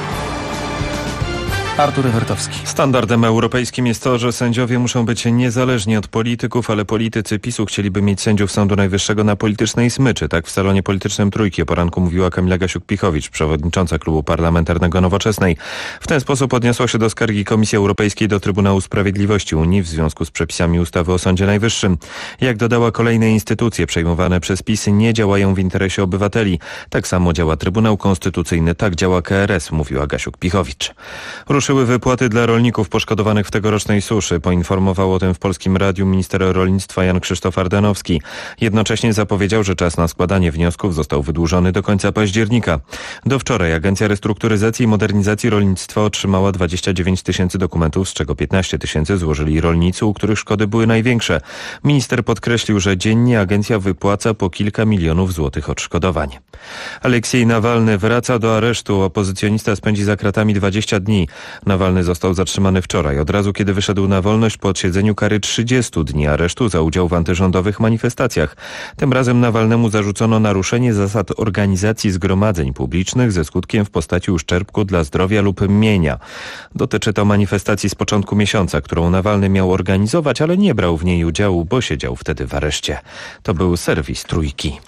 Artur Ewertowski. Standardem europejskim jest to, że sędziowie muszą być niezależni od polityków, ale politycy PiS-u chcieliby mieć sędziów Sądu Najwyższego na politycznej smyczy. Tak w salonie politycznym Trójki o poranku mówiła Kamila Gasiuk-Pihowicz, przewodnicząca Klubu Parlamentarnego Nowoczesnej. W ten sposób odniosła się do skargi Komisji Europejskiej do Trybunału Sprawiedliwości Unii w związku z przepisami ustawy o Sądzie Najwyższym. Jak dodała, kolejne instytucje przejmowane przez PiS nie działają w interesie obywateli. Tak samo działa Trybunał Konstytucyjny, tak działa KRS, mówiła Gasiuk-Pihowicz. Ruszyły wypłaty dla rolników poszkodowanych w tegorocznej suszy. Poinformował o tym w Polskim Radiu minister rolnictwa Jan Krzysztof Ardanowski. Jednocześnie zapowiedział, że czas na składanie wniosków został wydłużony do końca października. Do wczoraj Agencja Restrukturyzacji i Modernizacji Rolnictwa otrzymała 29 tysięcy dokumentów, z czego 15 tysięcy złożyli rolnicy, u których szkody były największe. Minister podkreślił, że dziennie agencja wypłaca po kilka milionów złotych odszkodowań. Aleksiej Nawalny wraca do aresztu. Opozycjonista spędzi za kratami 20 dni. Nawalny został zatrzymany wczoraj, od razu kiedy wyszedł na wolność po odsiedzeniu kary 30 dni aresztu za udział w antyrządowych manifestacjach. Tym razem Nawalnemu zarzucono naruszenie zasad organizacji zgromadzeń publicznych ze skutkiem w postaci uszczerbku dla zdrowia lub mienia. Dotyczy to manifestacji z początku miesiąca, którą Nawalny miał organizować, ale nie brał w niej udziału, bo siedział wtedy w areszcie. To był serwis Trójki.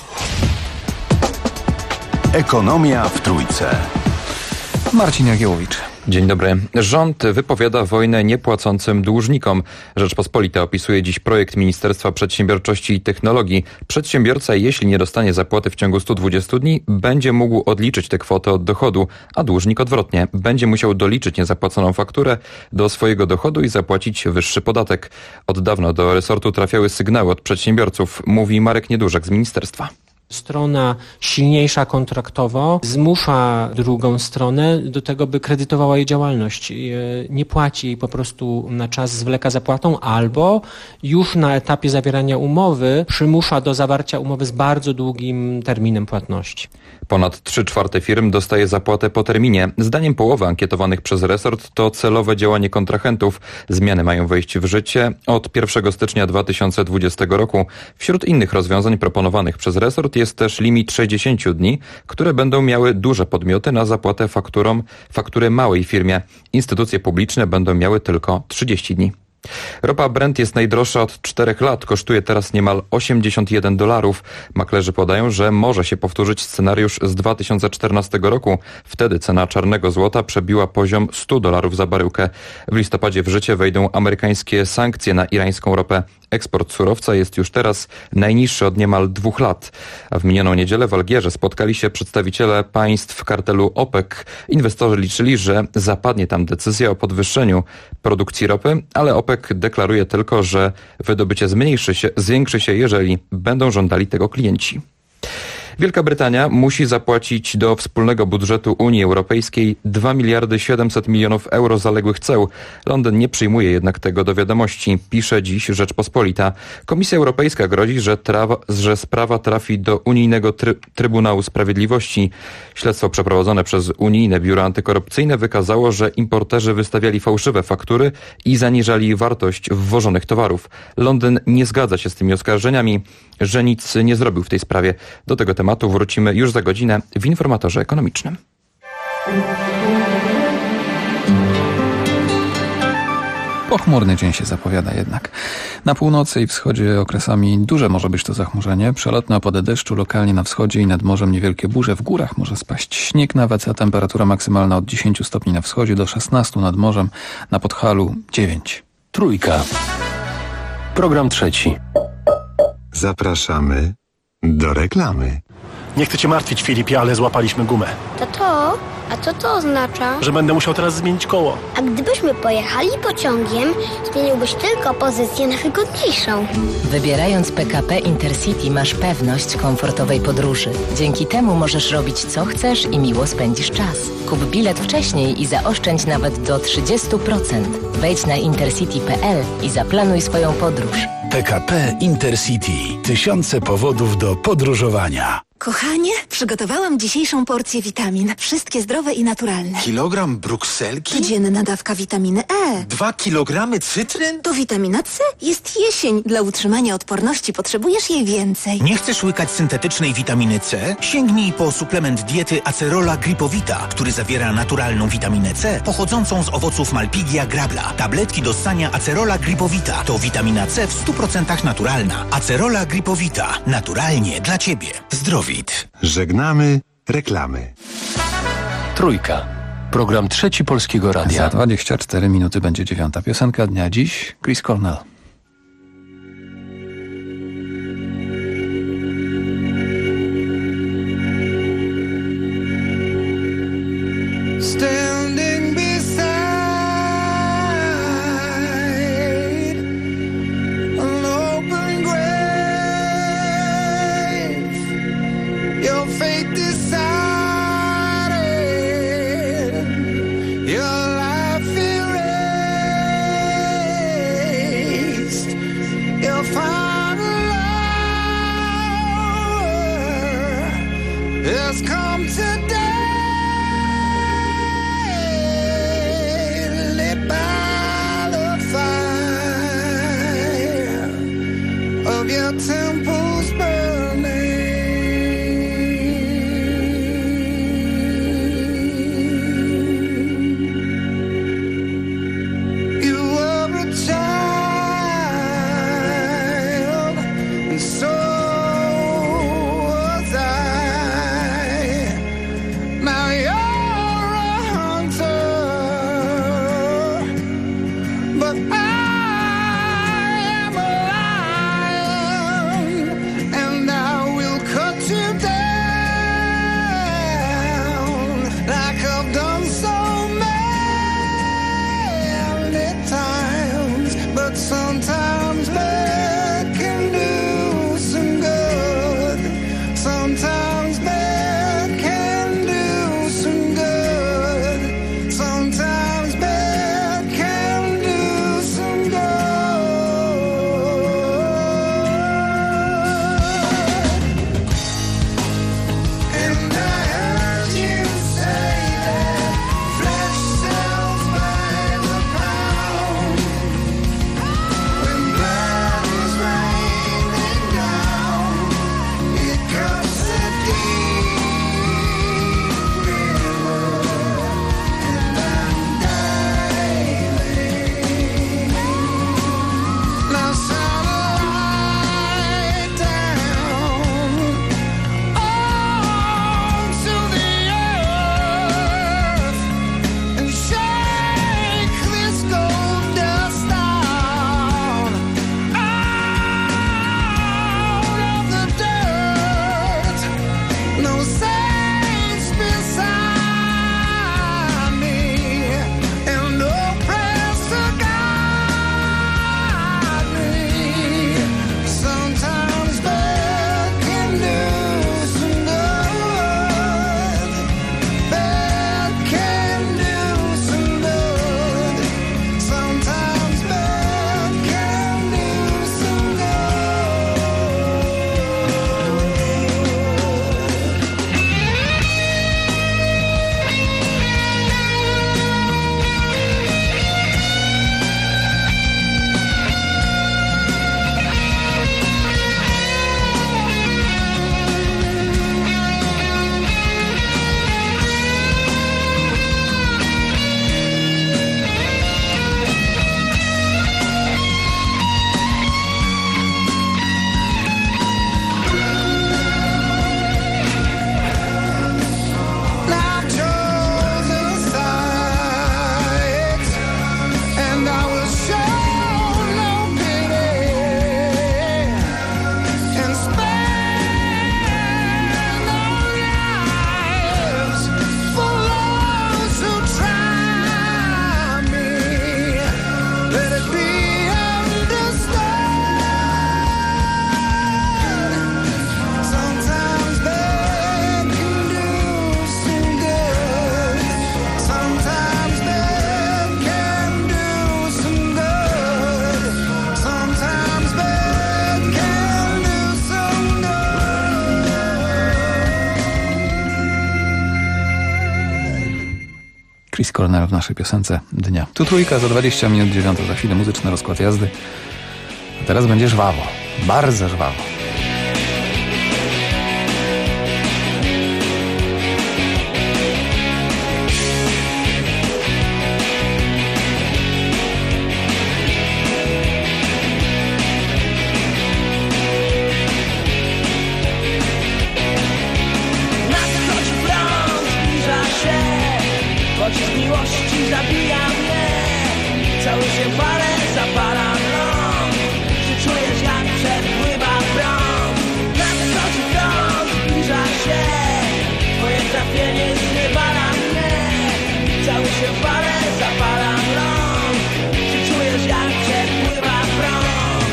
Ekonomia w Trójce. Marcin Jagiełowicz. Dzień dobry. Rząd wypowiada wojnę niepłacącym dłużnikom. Rzeczpospolita opisuje dziś projekt Ministerstwa Przedsiębiorczości i Technologii. Przedsiębiorca, jeśli nie dostanie zapłaty w ciągu 120 dni, będzie mógł odliczyć tę kwotę od dochodu, a dłużnik odwrotnie. Będzie musiał doliczyć niezapłaconą fakturę do swojego dochodu i zapłacić wyższy podatek. Od dawna do resortu trafiały sygnały od przedsiębiorców, mówi Marek Niedużak z ministerstwa. Strona silniejsza kontraktowo zmusza drugą stronę do tego, by kredytowała jej działalność. Nie płaci jej po prostu na czas, zwleka zapłatą, albo już na etapie zawierania umowy przymusza do zawarcia umowy z bardzo długim terminem płatności. Ponad 3/4 firm dostaje zapłatę po terminie. Zdaniem połowy ankietowanych przez resort to celowe działanie kontrahentów. Zmiany mają wejść w życie od 1 stycznia 2020 roku. Wśród innych rozwiązań proponowanych przez resort jest też limit 60 dni, które będą miały duże podmioty na zapłatę faktury małej firmie. Instytucje publiczne będą miały tylko 30 dni. Ropa Brent jest najdroższa od 4 lat, kosztuje teraz niemal $81. Maklerzy podają, że może się powtórzyć scenariusz z 2014 roku. Wtedy cena czarnego złota przebiła poziom $100 za baryłkę. W listopadzie w życie wejdą amerykańskie sankcje na irańską ropę. Eksport surowca jest już teraz najniższy od niemal 2 lat. A w minioną niedzielę w Algierze spotkali się przedstawiciele państw kartelu OPEC. Inwestorzy liczyli, że zapadnie tam decyzja o podwyższeniu produkcji ropy, ale OPEC deklaruje tylko, że wydobycie zwiększy się, jeżeli będą żądali tego klienci. Wielka Brytania musi zapłacić do wspólnego budżetu Unii Europejskiej 2 miliardy 700 milionów euro zaległych ceł. Londyn nie przyjmuje jednak tego do wiadomości, pisze dziś Rzeczpospolita. Komisja Europejska grozi, że sprawa trafi do Unijnego Trybunału Sprawiedliwości. Śledztwo przeprowadzone przez Unijne Biuro Antykorupcyjne wykazało, że importerzy wystawiali fałszywe faktury i zaniżali wartość wwożonych towarów. Londyn nie zgadza się z tymi oskarżeniami, że nic nie zrobił w tej sprawie. Do tego tematu wrócimy już za godzinę w Informatorze Ekonomicznym. Pochmurny dzień się zapowiada jednak. Na północy i wschodzie okresami duże może być to zachmurzenie. Przelotne opady deszczu, lokalnie na wschodzie i nad morzem niewielkie burze. W górach może spaść śnieg nawet, a temperatura maksymalna od 10 stopni na wschodzie do 16 nad morzem, na Podhalu 9. Trójka. Program trzeci. Zapraszamy do reklamy. Nie chcę cię martwić, Filipie, ale złapaliśmy gumę. Tato, a co to oznacza? Że będę musiał teraz zmienić koło. A gdybyśmy pojechali pociągiem, zmieniłbyś tylko pozycję na wygodniejszą. Wybierając PKP Intercity masz pewność komfortowej podróży. Dzięki temu możesz robić co chcesz i miło spędzisz czas. Kup bilet wcześniej i zaoszczędź nawet do 30%. Wejdź na intercity.pl i zaplanuj swoją podróż. PKP Intercity. Tysiące powodów do podróżowania. Kochanie, przygotowałam dzisiejszą porcję witamin. Wszystkie zdrowe i naturalne. Kilogram brukselki? Codzienna dawka witaminy E. 2 kilogramy cytryn? To witamina C. Jest jesień. Dla utrzymania odporności potrzebujesz jej więcej. Nie chcesz łykać syntetycznej witaminy C? Sięgnij po suplement diety Acerola Gripowita, który zawiera naturalną witaminę C pochodzącą z owoców Malpigia grabla. Tabletki do ssania Acerola Gripowita to witamina C w 100% naturalna. Acerola Gripowita. Naturalnie dla Ciebie. Zdrowit. Żegnamy reklamy. Trójka. Program trzeci Polskiego Radia. Za 24 minuty będzie 9. piosenka dnia. Dziś Chris Cornell. Standing beside an open grave, your fate decided, your life erased, your final hour has come today. Your temples burning. You were a child, and so was I. Now you're a hunter, but sometimes bad can do some good. Sometimes bad can do some good. Sometimes bad can do some good. And I heard you say that flesh sells by the pound. Blood is raining down. It comes to Chris Cornell w naszej piosence dnia. Tu Trójka, za 20 minut 9, za chwilę muzyczny rozkład jazdy. A teraz będzie żwawo, bardzo żwawo. Pocisk miłości zabija mnie. Cały się palę, zapalam rąk. Czy czujesz jak przepływa prąd? Nadchodzi prąd, zbliża się. Twoje trafienie zniewala mnie. Cały się palę, zapalam rąk. Czy czujesz jak przepływa prąd?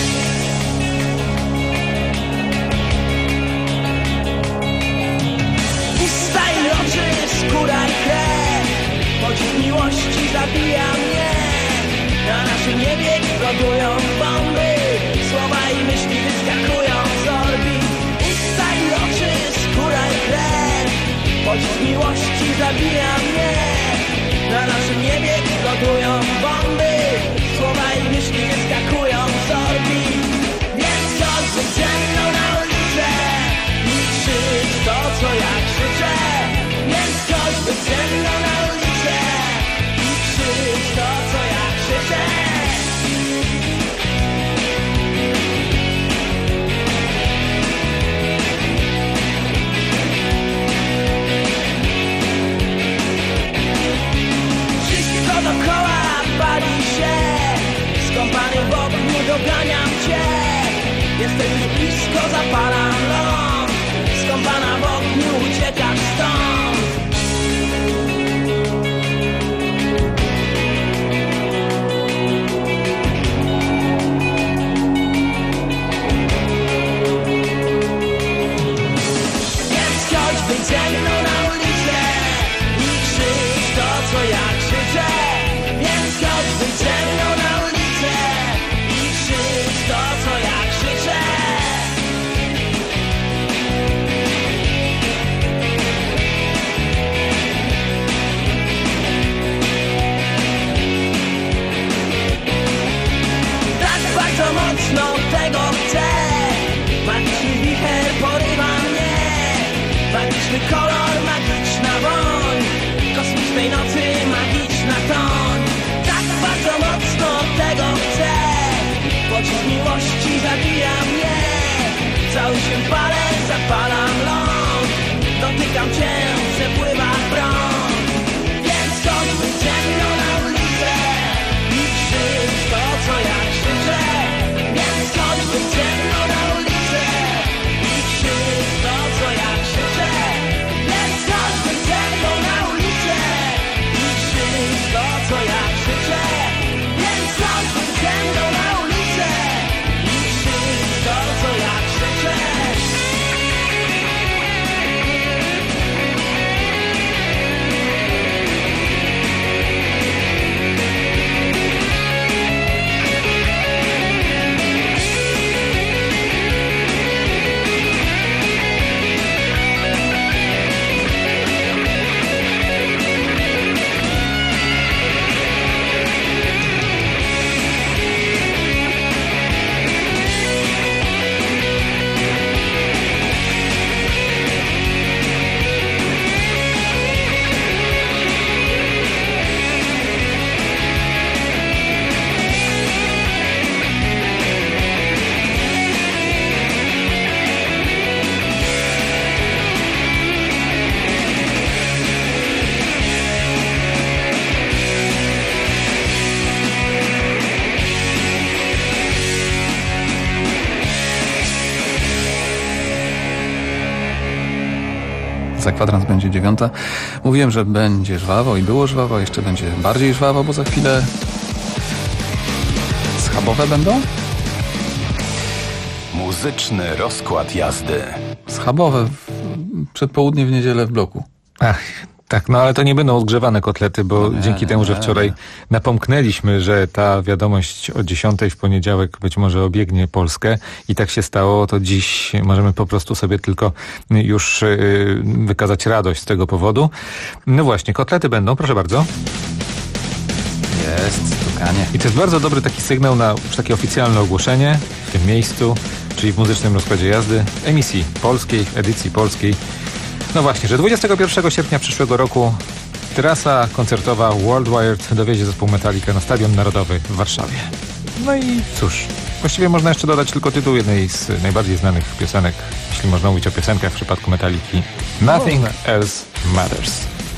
Usta i oczy, skóra i krew. Pocisk miłości zabija mnie. Na naszym niebie eksplodują bomby. Słowa i myśli wyskakują z orbit. Usta i oczy, skóra i krew. Pocisk miłości zabija mnie. Na naszym niebie eksplodują bomby. Słowa i myśli wyskakują z orbit. Więc chodź ze mną na ulicę i krzycz to, co ja krzyczę. Więc chodź ze mną na ulicę i krzycz to, co ja krzyczę. Wszystko dookoła pali się. Skąpany w ogniu doganiam cię. Jestem już blisko, zapalam ląd. Skąpana w ogniu uciekasz stąd. Wyjdź ze mną na ulicę i krzycz to, co ja krzyczę. Więc chodź, wyjdź ze mną na ulicę i krzycz to, co ja krzyczę. Tak bardzo mocno tego chcę. Magiczny wicher porywa mnie. Magiczny kolor, magiczna woń. Kosmicznej nocy, magiczna toń. Tak bardzo mocno tego chcę. Pocisk miłości zabija mnie. Cały się palę, zapalam ląd. Dotykam cię, przepływa prąd. Więc chodź ze mną na ulicę i krzycz to, co ja krzyczę. Więc chodź ze mną na ulicę i krzycz to, co ja krzyczę. Więc chodź ze mną na ulicę i krzycz to, co ja krzyczę. Więc chodź ze mną na ulicę i krzycz to, co ja krzyczę. Za kwadrans będzie 9. Mówiłem, że będzie żwawo i było żwawo, jeszcze będzie bardziej żwawo, bo za chwilę schabowe będą? Muzyczny rozkład jazdy. Schabowe przed południem w niedzielę w bloku. Ach, Tak, no ale to nie będą odgrzewane kotlety, bo dzięki temu, że wczoraj napomknęliśmy, że ta wiadomość o 10 w poniedziałek być może obiegnie Polskę i tak się stało, to dziś możemy po prostu sobie tylko już wykazać radość z tego powodu. No właśnie, kotlety będą, proszę bardzo. Jest, stukanie. I to jest bardzo dobry taki sygnał na już takie oficjalne ogłoszenie w tym miejscu, czyli w muzycznym rozkładzie jazdy emisji polskiej, edycji polskiej. No właśnie, że 21 sierpnia przyszłego roku trasa koncertowa World Wired dowiezie zespół Metallica na Stadion Narodowy w Warszawie. No i cóż, właściwie można jeszcze dodać tylko tytuł jednej z najbardziej znanych piosenek, jeśli można mówić o piosenkach w przypadku Metalliki. Nothing Else Matters.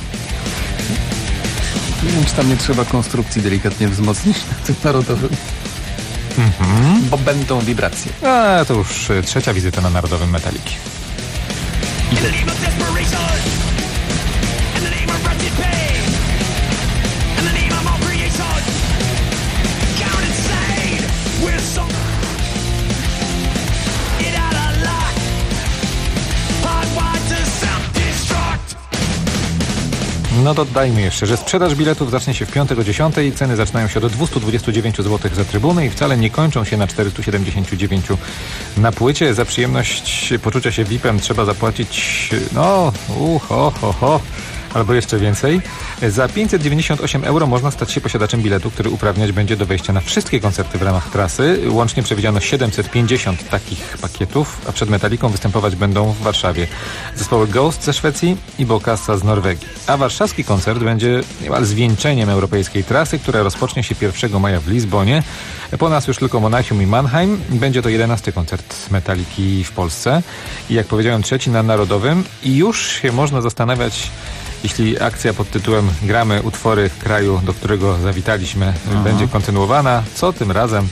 Nie wiem, czy tam nie trzeba konstrukcji delikatnie wzmocnić na tym narodowym. Bo będą wibracje. A to już trzecia wizyta na narodowym Metalliki. No dodajmy jeszcze, że sprzedaż biletów zacznie się w piątek o 10. Ceny zaczynają się od 229 zł za trybunę i wcale nie kończą się na 479 na płycie. Za przyjemność poczucia się VIP-em trzeba zapłacić, albo jeszcze więcej. Za 598 € można stać się posiadaczem biletu, który uprawniać będzie do wejścia na wszystkie koncerty w ramach trasy. Łącznie przewidziano 750 takich pakietów, a przed Metallicą występować będą w Warszawie zespoły Ghost ze Szwecji i Bokassa z Norwegii. A warszawski koncert będzie niemal zwieńczeniem europejskiej trasy, która rozpocznie się 1 maja w Lizbonie. Po nas już tylko Monachium i Mannheim. Będzie to 11. koncert Metalliki w Polsce. I jak powiedziałem, 3. na Narodowym. I już się można zastanawiać, jeśli akcja pod tytułem Gramy utwory kraju, do którego zawitaliśmy, będzie kontynuowana. Co tym razem?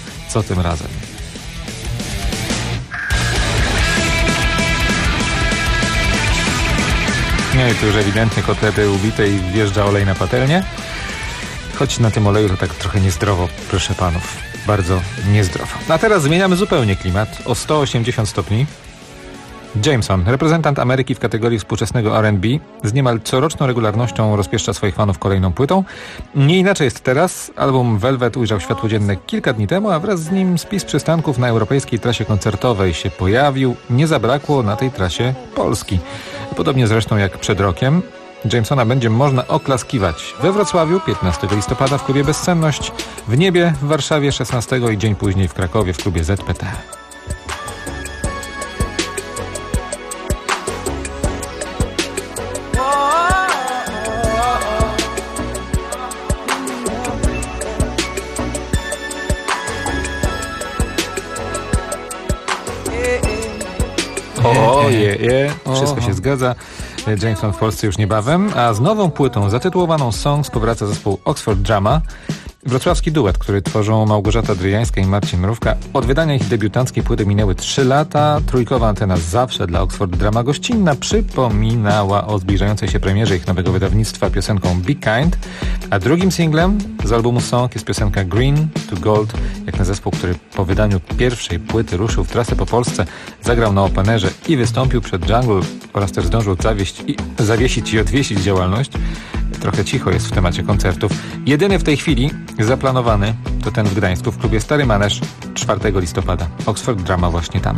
No i tu już ewidentnie kotlety ubite i wjeżdża olej na patelnię. Choć na tym oleju to tak trochę niezdrowo, proszę panów. Bardzo niezdrowo. A teraz zmieniamy zupełnie klimat o 180 stopni. Jameson, reprezentant Ameryki w kategorii współczesnego R&B, z niemal coroczną regularnością rozpieszcza swoich fanów kolejną płytą. Nie inaczej jest teraz. Album Velvet ujrzał światło dzienne kilka dni temu, a wraz z nim spis przystanków na europejskiej trasie koncertowej się pojawił. Nie zabrakło na tej trasie Polski. Podobnie zresztą jak przed rokiem. Jamesona będzie można oklaskiwać we Wrocławiu 15 listopada w klubie Bezsenność, w Niebie w Warszawie 16 i dzień później w Krakowie w klubie ZPT. Wszystko się zgadza. Jameson w Polsce już niebawem, a z nową płytą zatytułowaną Songs powraca zespół Oxford Drama. Wrocławski duet, który tworzą Małgorzata Dryjańska i Marcin Mrówka. Od wydania ich debiutanckiej płyty minęły 3 lata. Trójkowa antena zawsze dla Oxford Drama gościnna przypominała o zbliżającej się premierze ich nowego wydawnictwa piosenką Be Kind, a drugim singlem z albumu Song jest piosenka Green to Gold, jak na zespół, który po wydaniu pierwszej płyty ruszył w trasę po Polsce, zagrał na openerze i wystąpił przed Jungle oraz też zdążył zawiesić i odwiesić działalność. Trochę cicho jest w temacie koncertów. Jedyny w tej chwili zaplanowany to ten w Gdańsku w klubie Stary Manesz 4 listopada. Oxford Drama właśnie tam.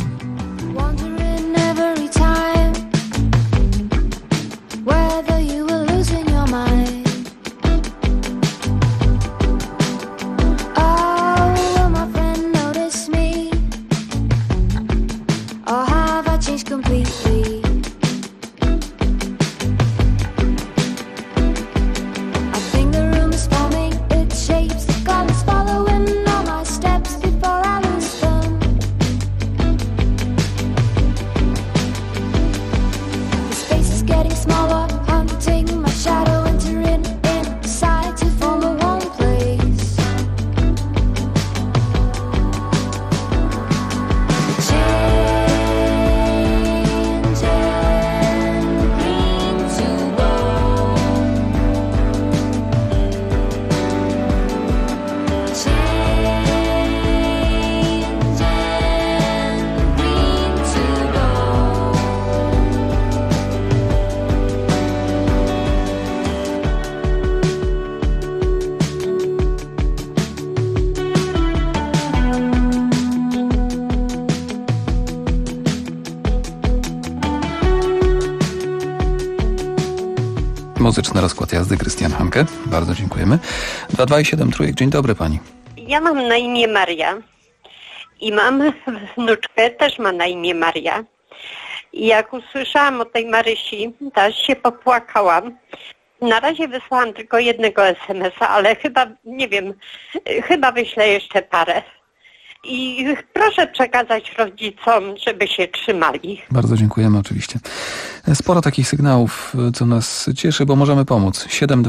Muzyczny rozkład jazdy Krystian Hanke. Bardzo dziękujemy. 227 Trójek. Dzień dobry pani. Ja mam na imię Maria i mam wnuczkę, też ma na imię Maria. I jak usłyszałam o tej Marysi, to aż się popłakałam. Na razie wysłałam tylko jednego SMS-a, ale chyba, nie wiem, chyba wyślę jeszcze parę. I proszę przekazać rodzicom, żeby się trzymali. Bardzo dziękujemy oczywiście. Sporo takich sygnałów, co nas cieszy, bo możemy pomóc.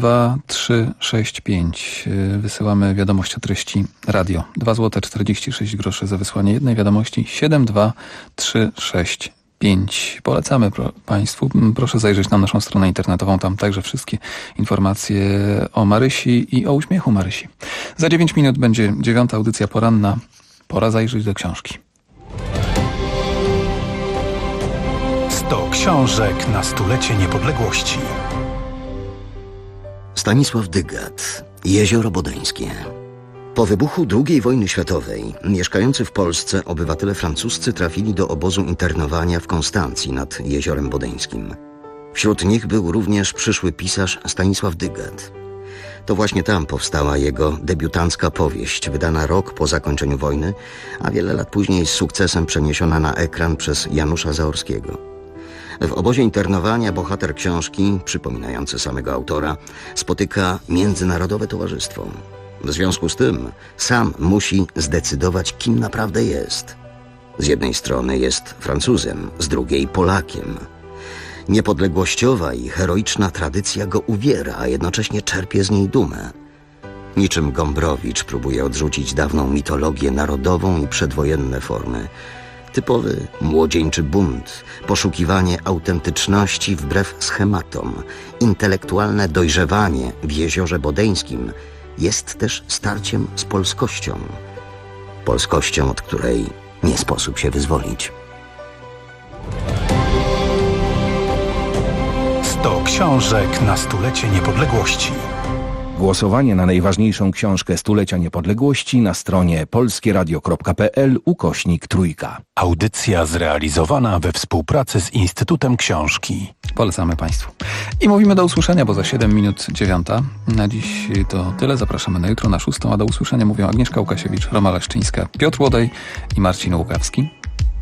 72365. Wysyłamy wiadomość o treści radio. 2 zł 46 groszy za wysłanie jednej wiadomości. 72365. Polecamy Państwu. Proszę zajrzeć na naszą stronę internetową. Tam także wszystkie informacje o Marysi i o uśmiechu Marysi. Za 9 minut będzie 9. audycja poranna. Pora zajrzeć do książki. 100 książek na stulecie niepodległości. Stanisław Dygat. Jezioro Bodeńskie. Po wybuchu II wojny światowej mieszkający w Polsce obywatele francuscy trafili do obozu internowania w Konstancji nad Jeziorem Bodeńskim. Wśród nich był również przyszły pisarz Stanisław Dygat. To właśnie tam powstała jego debiutancka powieść, wydana rok po zakończeniu wojny, a wiele lat później z sukcesem przeniesiona na ekran przez Janusza Zaorskiego. W obozie internowania bohater książki, przypominający samego autora, spotyka międzynarodowe towarzystwo. W związku z tym sam musi zdecydować, kim naprawdę jest. Z jednej strony jest Francuzem, z drugiej Polakiem. Niepodległościowa i heroiczna tradycja go uwiera, a jednocześnie czerpie z niej dumę. Niczym Gombrowicz próbuje odrzucić dawną mitologię narodową i przedwojenne formy. Typowy młodzieńczy bunt, poszukiwanie autentyczności wbrew schematom, intelektualne dojrzewanie w Jeziorze Bodeńskim jest też starciem z polskością. Polskością, od której nie sposób się wyzwolić. 100 książek na stulecie niepodległości. Głosowanie na najważniejszą książkę stulecia niepodległości na stronie polskieradio.pl/3. Audycja zrealizowana we współpracy z Instytutem Książki. Polecamy Państwu. I mówimy do usłyszenia, bo za 7 minut 9. Na dziś to tyle. Zapraszamy na jutro na 6. A do usłyszenia mówią Agnieszka Łukasiewicz, Roma Leszczyńska, Piotr Łodej i Marcin Łukawski.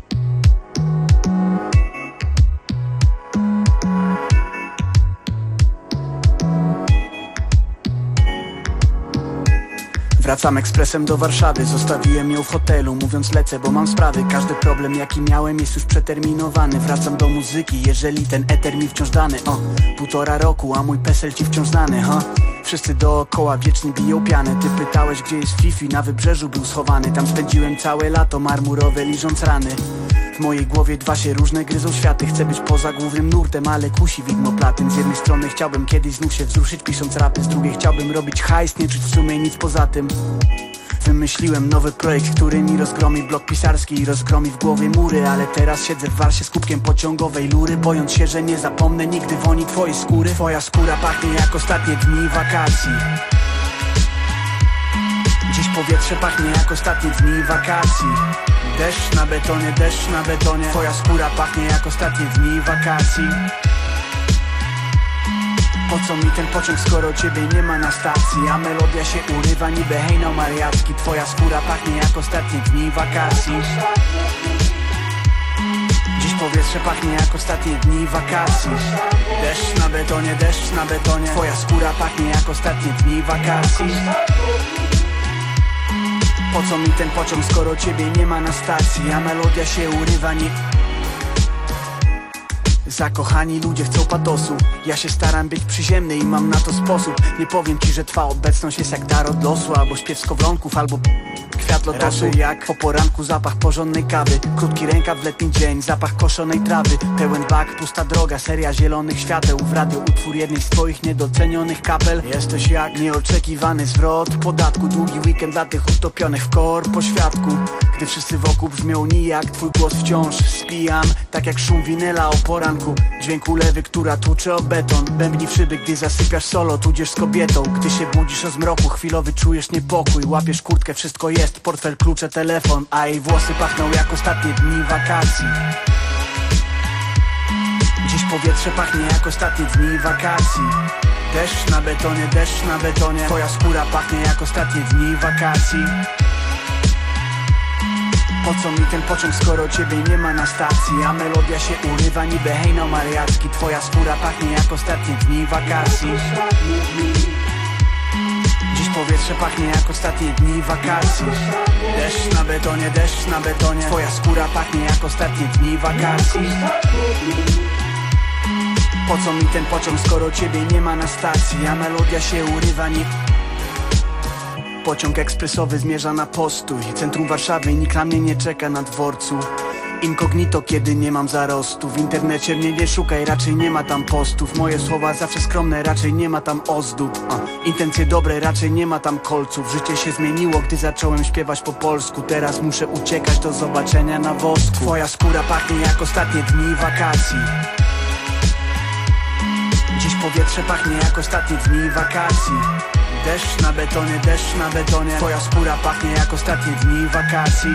Wracam ekspresem do Warszawy, zostawiłem ją w hotelu, mówiąc lecę, bo mam sprawy. Każdy problem jaki miałem jest już przeterminowany. Wracam do muzyki, jeżeli ten eter mi wciąż dany. 1,5 roku, a mój PESEL ci wciąż znany, Wszyscy dookoła wiecznie biją pianę. Ty pytałeś, gdzie jest Fifi, na wybrzeżu był schowany. Tam spędziłem całe lato marmurowe, liżąc rany. W mojej głowie dwa się różne gryzą światy. Chcę być poza głównym nurtem, ale kusi widmo platyn. Z jednej strony chciałbym kiedyś znów się wzruszyć pisząc rapy, z drugiej chciałbym robić hajs, nie czuć w sumie nic poza tym. Wymyśliłem nowy projekt, który mi rozgromi blok pisarski i rozgromi w głowie mury. Ale teraz siedzę w Warsie z kubkiem pociągowej lury, bojąc się, że nie zapomnę nigdy woni twojej skóry. Twoja skóra pachnie jak ostatnie dni wakacji. Dziś powietrze pachnie jak ostatnie dni wakacji. Deszcz na betonie, deszcz na betonie. Twoja skóra pachnie jak ostatnie dni wakacji. Po co mi ten pociąg, skoro ciebie nie ma na stacji? A melodia się urywa niby hejnał mariacki. Twoja skóra pachnie jak ostatnie dni wakacji. Dziś powietrze pachnie jak ostatnie dni wakacji. Deszcz na betonie, deszcz na betonie. Twoja skóra pachnie jak ostatnie dni wakacji. Po co mi ten pociąg, skoro ciebie nie ma na stacji? A melodia się urywa nie... Zakochani ludzie chcą patosu. Ja się staram być przyziemny i mam na to sposób. Nie powiem ci, że twa obecność jest jak dar od losu, albo śpiew skowronków, albo kwiat lotosu. Raczej jak po poranku zapach porządnej kawy, krótki rękaw w letni dzień, zapach koszonej trawy, pełen bak, pusta droga, seria zielonych świateł. W radio utwór jednej z twoich niedocenionych kapel. Jesteś jak nieoczekiwany zwrot podatku. Długi weekend dla tych utopionych w poświadku. Gdy wszyscy wokół brzmią nijak, twój głos wciąż spijam, tak jak szum winyla o poranku. Dźwięk ulewy, która tłucze o beton. Bębni w szyby, gdy zasypiasz solo, tudzież z kobietą. Gdy się budzisz o zmroku, chwilowy czujesz niepokój. Łapiesz kurtkę, wszystko jest, portfel, klucze, telefon. A jej włosy pachną jak ostatnie dni wakacji. Dziś powietrze pachnie jak ostatnie dni wakacji. Deszcz na betonie, deszcz na betonie. Twoja skóra pachnie jak ostatnie dni wakacji. Po co mi ten pociąg, skoro ciebie nie ma na stacji? A melodia się urywa niby hejno mariacki. Twoja skóra pachnie jak ostatnie dni wakacji. Dziś powietrze pachnie jak ostatnie dni wakacji. Deszcz na betonie, deszcz na betonie. Twoja skóra pachnie jak ostatnie dni wakacji. Po co mi ten pociąg, skoro ciebie nie ma na stacji? A melodia się urywa Pociąg ekspresowy zmierza na postój. Centrum Warszawy, nikt na mnie nie czeka na dworcu. Incognito, kiedy nie mam zarostu. W internecie mnie nie szukaj, raczej nie ma tam postów. Moje słowa zawsze skromne, raczej nie ma tam ozdób. Intencje dobre, raczej nie ma tam kolców. Życie się zmieniło, gdy zacząłem śpiewać po polsku. Teraz muszę uciekać, do zobaczenia na wosku. Twoja skóra pachnie jak ostatnie dni wakacji. Dziś powietrze pachnie jak ostatnie dni wakacji. Deszcz na betonie, deszcz na betonie. Twoja skóra pachnie jak ostatnie dni wakacji.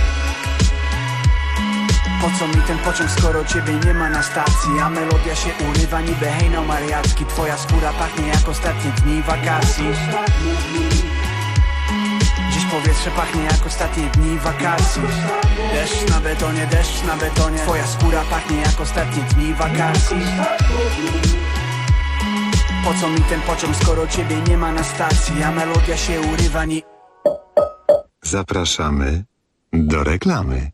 Po co mi ten pociąg, skoro ciebie nie ma na stacji? A melodia się urywa niby hejno mariacki. Twoja skóra pachnie jak ostatnie dni wakacji. Dziś powietrze pachnie jak ostatnie dni wakacji. Deszcz na betonie, deszcz na betonie. Twoja skóra pachnie jak ostatnie dni wakacji. Po co mi ten pociąg, skoro ciebie nie ma na stacji? A melodia się urywa Zapraszamy do reklamy.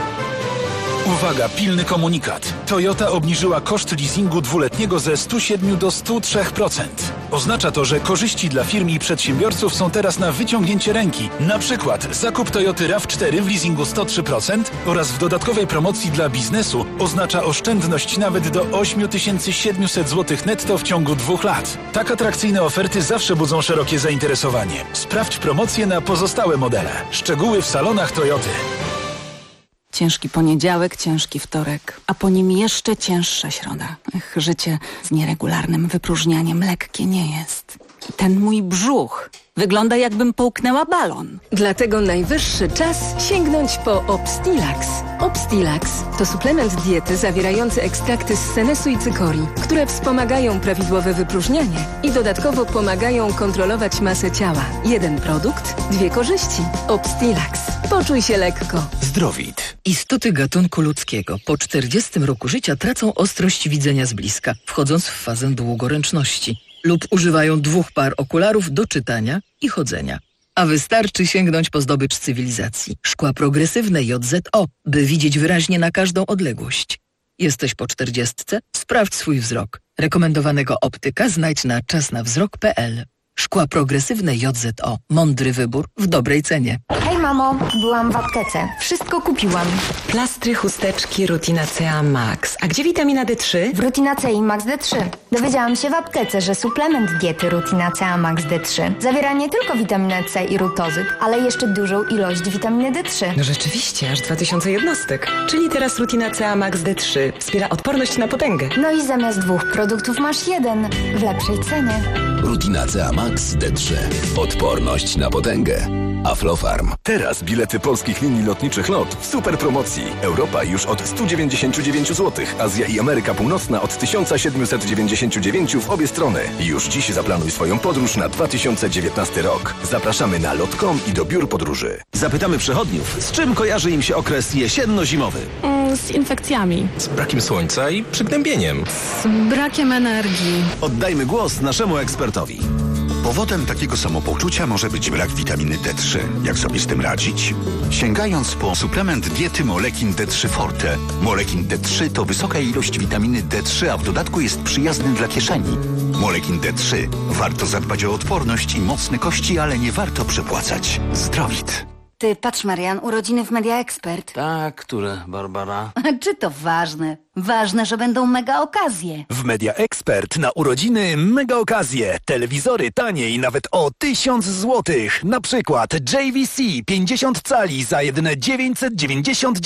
Uwaga, pilny komunikat. Toyota obniżyła koszt leasingu dwuletniego ze 107 do 103%. Oznacza to, że korzyści dla firm i przedsiębiorców są teraz na wyciągnięcie ręki. Na przykład zakup Toyoty RAV4 w leasingu 103% oraz w dodatkowej promocji dla biznesu oznacza oszczędność nawet do 8700 zł netto w ciągu 2 lat. Tak atrakcyjne oferty zawsze budzą szerokie zainteresowanie. Sprawdź promocje na pozostałe modele. Szczegóły w salonach Toyoty. Ciężki poniedziałek, ciężki wtorek, a po nim jeszcze cięższa środa. Życie z nieregularnym wypróżnianiem lekkie nie jest. Ten mój brzuch wygląda, jakbym połknęła balon. Dlatego najwyższy czas sięgnąć po Obstilax. Obstilax to suplement diety zawierający ekstrakty z senesu i cykorii, które wspomagają prawidłowe wypróżnianie i dodatkowo pomagają kontrolować masę ciała. Jeden produkt, 2 korzyści. Obstilax. Poczuj się lekko. Zdrowit. Istoty gatunku ludzkiego po 40 roku życia tracą ostrość widzenia z bliska, wchodząc w fazę długoręczności lub używają 2 par okularów do czytania i chodzenia. A wystarczy sięgnąć po zdobycz cywilizacji. Szkła progresywne JZO, by widzieć wyraźnie na każdą odległość. Jesteś po 40? Sprawdź swój wzrok. Rekomendowanego optyka znajdź na czasnawzrok.pl. Szkła progresywne JZO. Mądry wybór w dobrej cenie. Hej mamo, byłam w aptece. Wszystko kupiłam. Plastry, chusteczki, Rutinacea Max. A gdzie witamina D3? W Rutinacei Max D3. Dowiedziałam się w aptece, że suplement diety Rutinacea Max D3 zawiera nie tylko witaminę C i rutozyt, ale jeszcze dużą ilość witaminy D3. No rzeczywiście, aż 2000 jednostek. Czyli teraz Rutinacea Max D3 wspiera odporność na potęgę. No i zamiast 2 produktów masz 1 w lepszej cenie. Rutinacea Max D3. Odporność na potęgę. Aflofarm. Teraz bilety polskich linii lotniczych LOT w super promocji. Europa już od 199 zł, Azja i Ameryka Północna od 1799 w obie strony. Już dziś zaplanuj swoją podróż na 2019 rok. Zapraszamy na lot.com i do biur podróży. Zapytamy przechodniów, z czym kojarzy im się okres jesienno-zimowy? Z infekcjami. Z brakiem słońca i przygnębieniem. Z brakiem energii. Oddajmy głos naszemu ekspertowi. Powodem takiego samopoczucia może być brak witaminy D3. Jak sobie z tym radzić? Sięgając po suplement diety Molekin D3 Forte. Molekin D3 to wysoka ilość witaminy D3, a w dodatku jest przyjazny dla kieszeni. Molekin D3. Warto zadbać o odporność i mocne kości, ale nie warto przepłacać. Zdrowit. Ty, patrz Marian, urodziny w Media Expert. Tak, które, Barbara? Czy to ważne? Ważne, że będą mega okazje. W Media Expert na urodziny mega okazje. Telewizory taniej nawet o 1000 zł. Na przykład JVC 50 cali za jedyne 999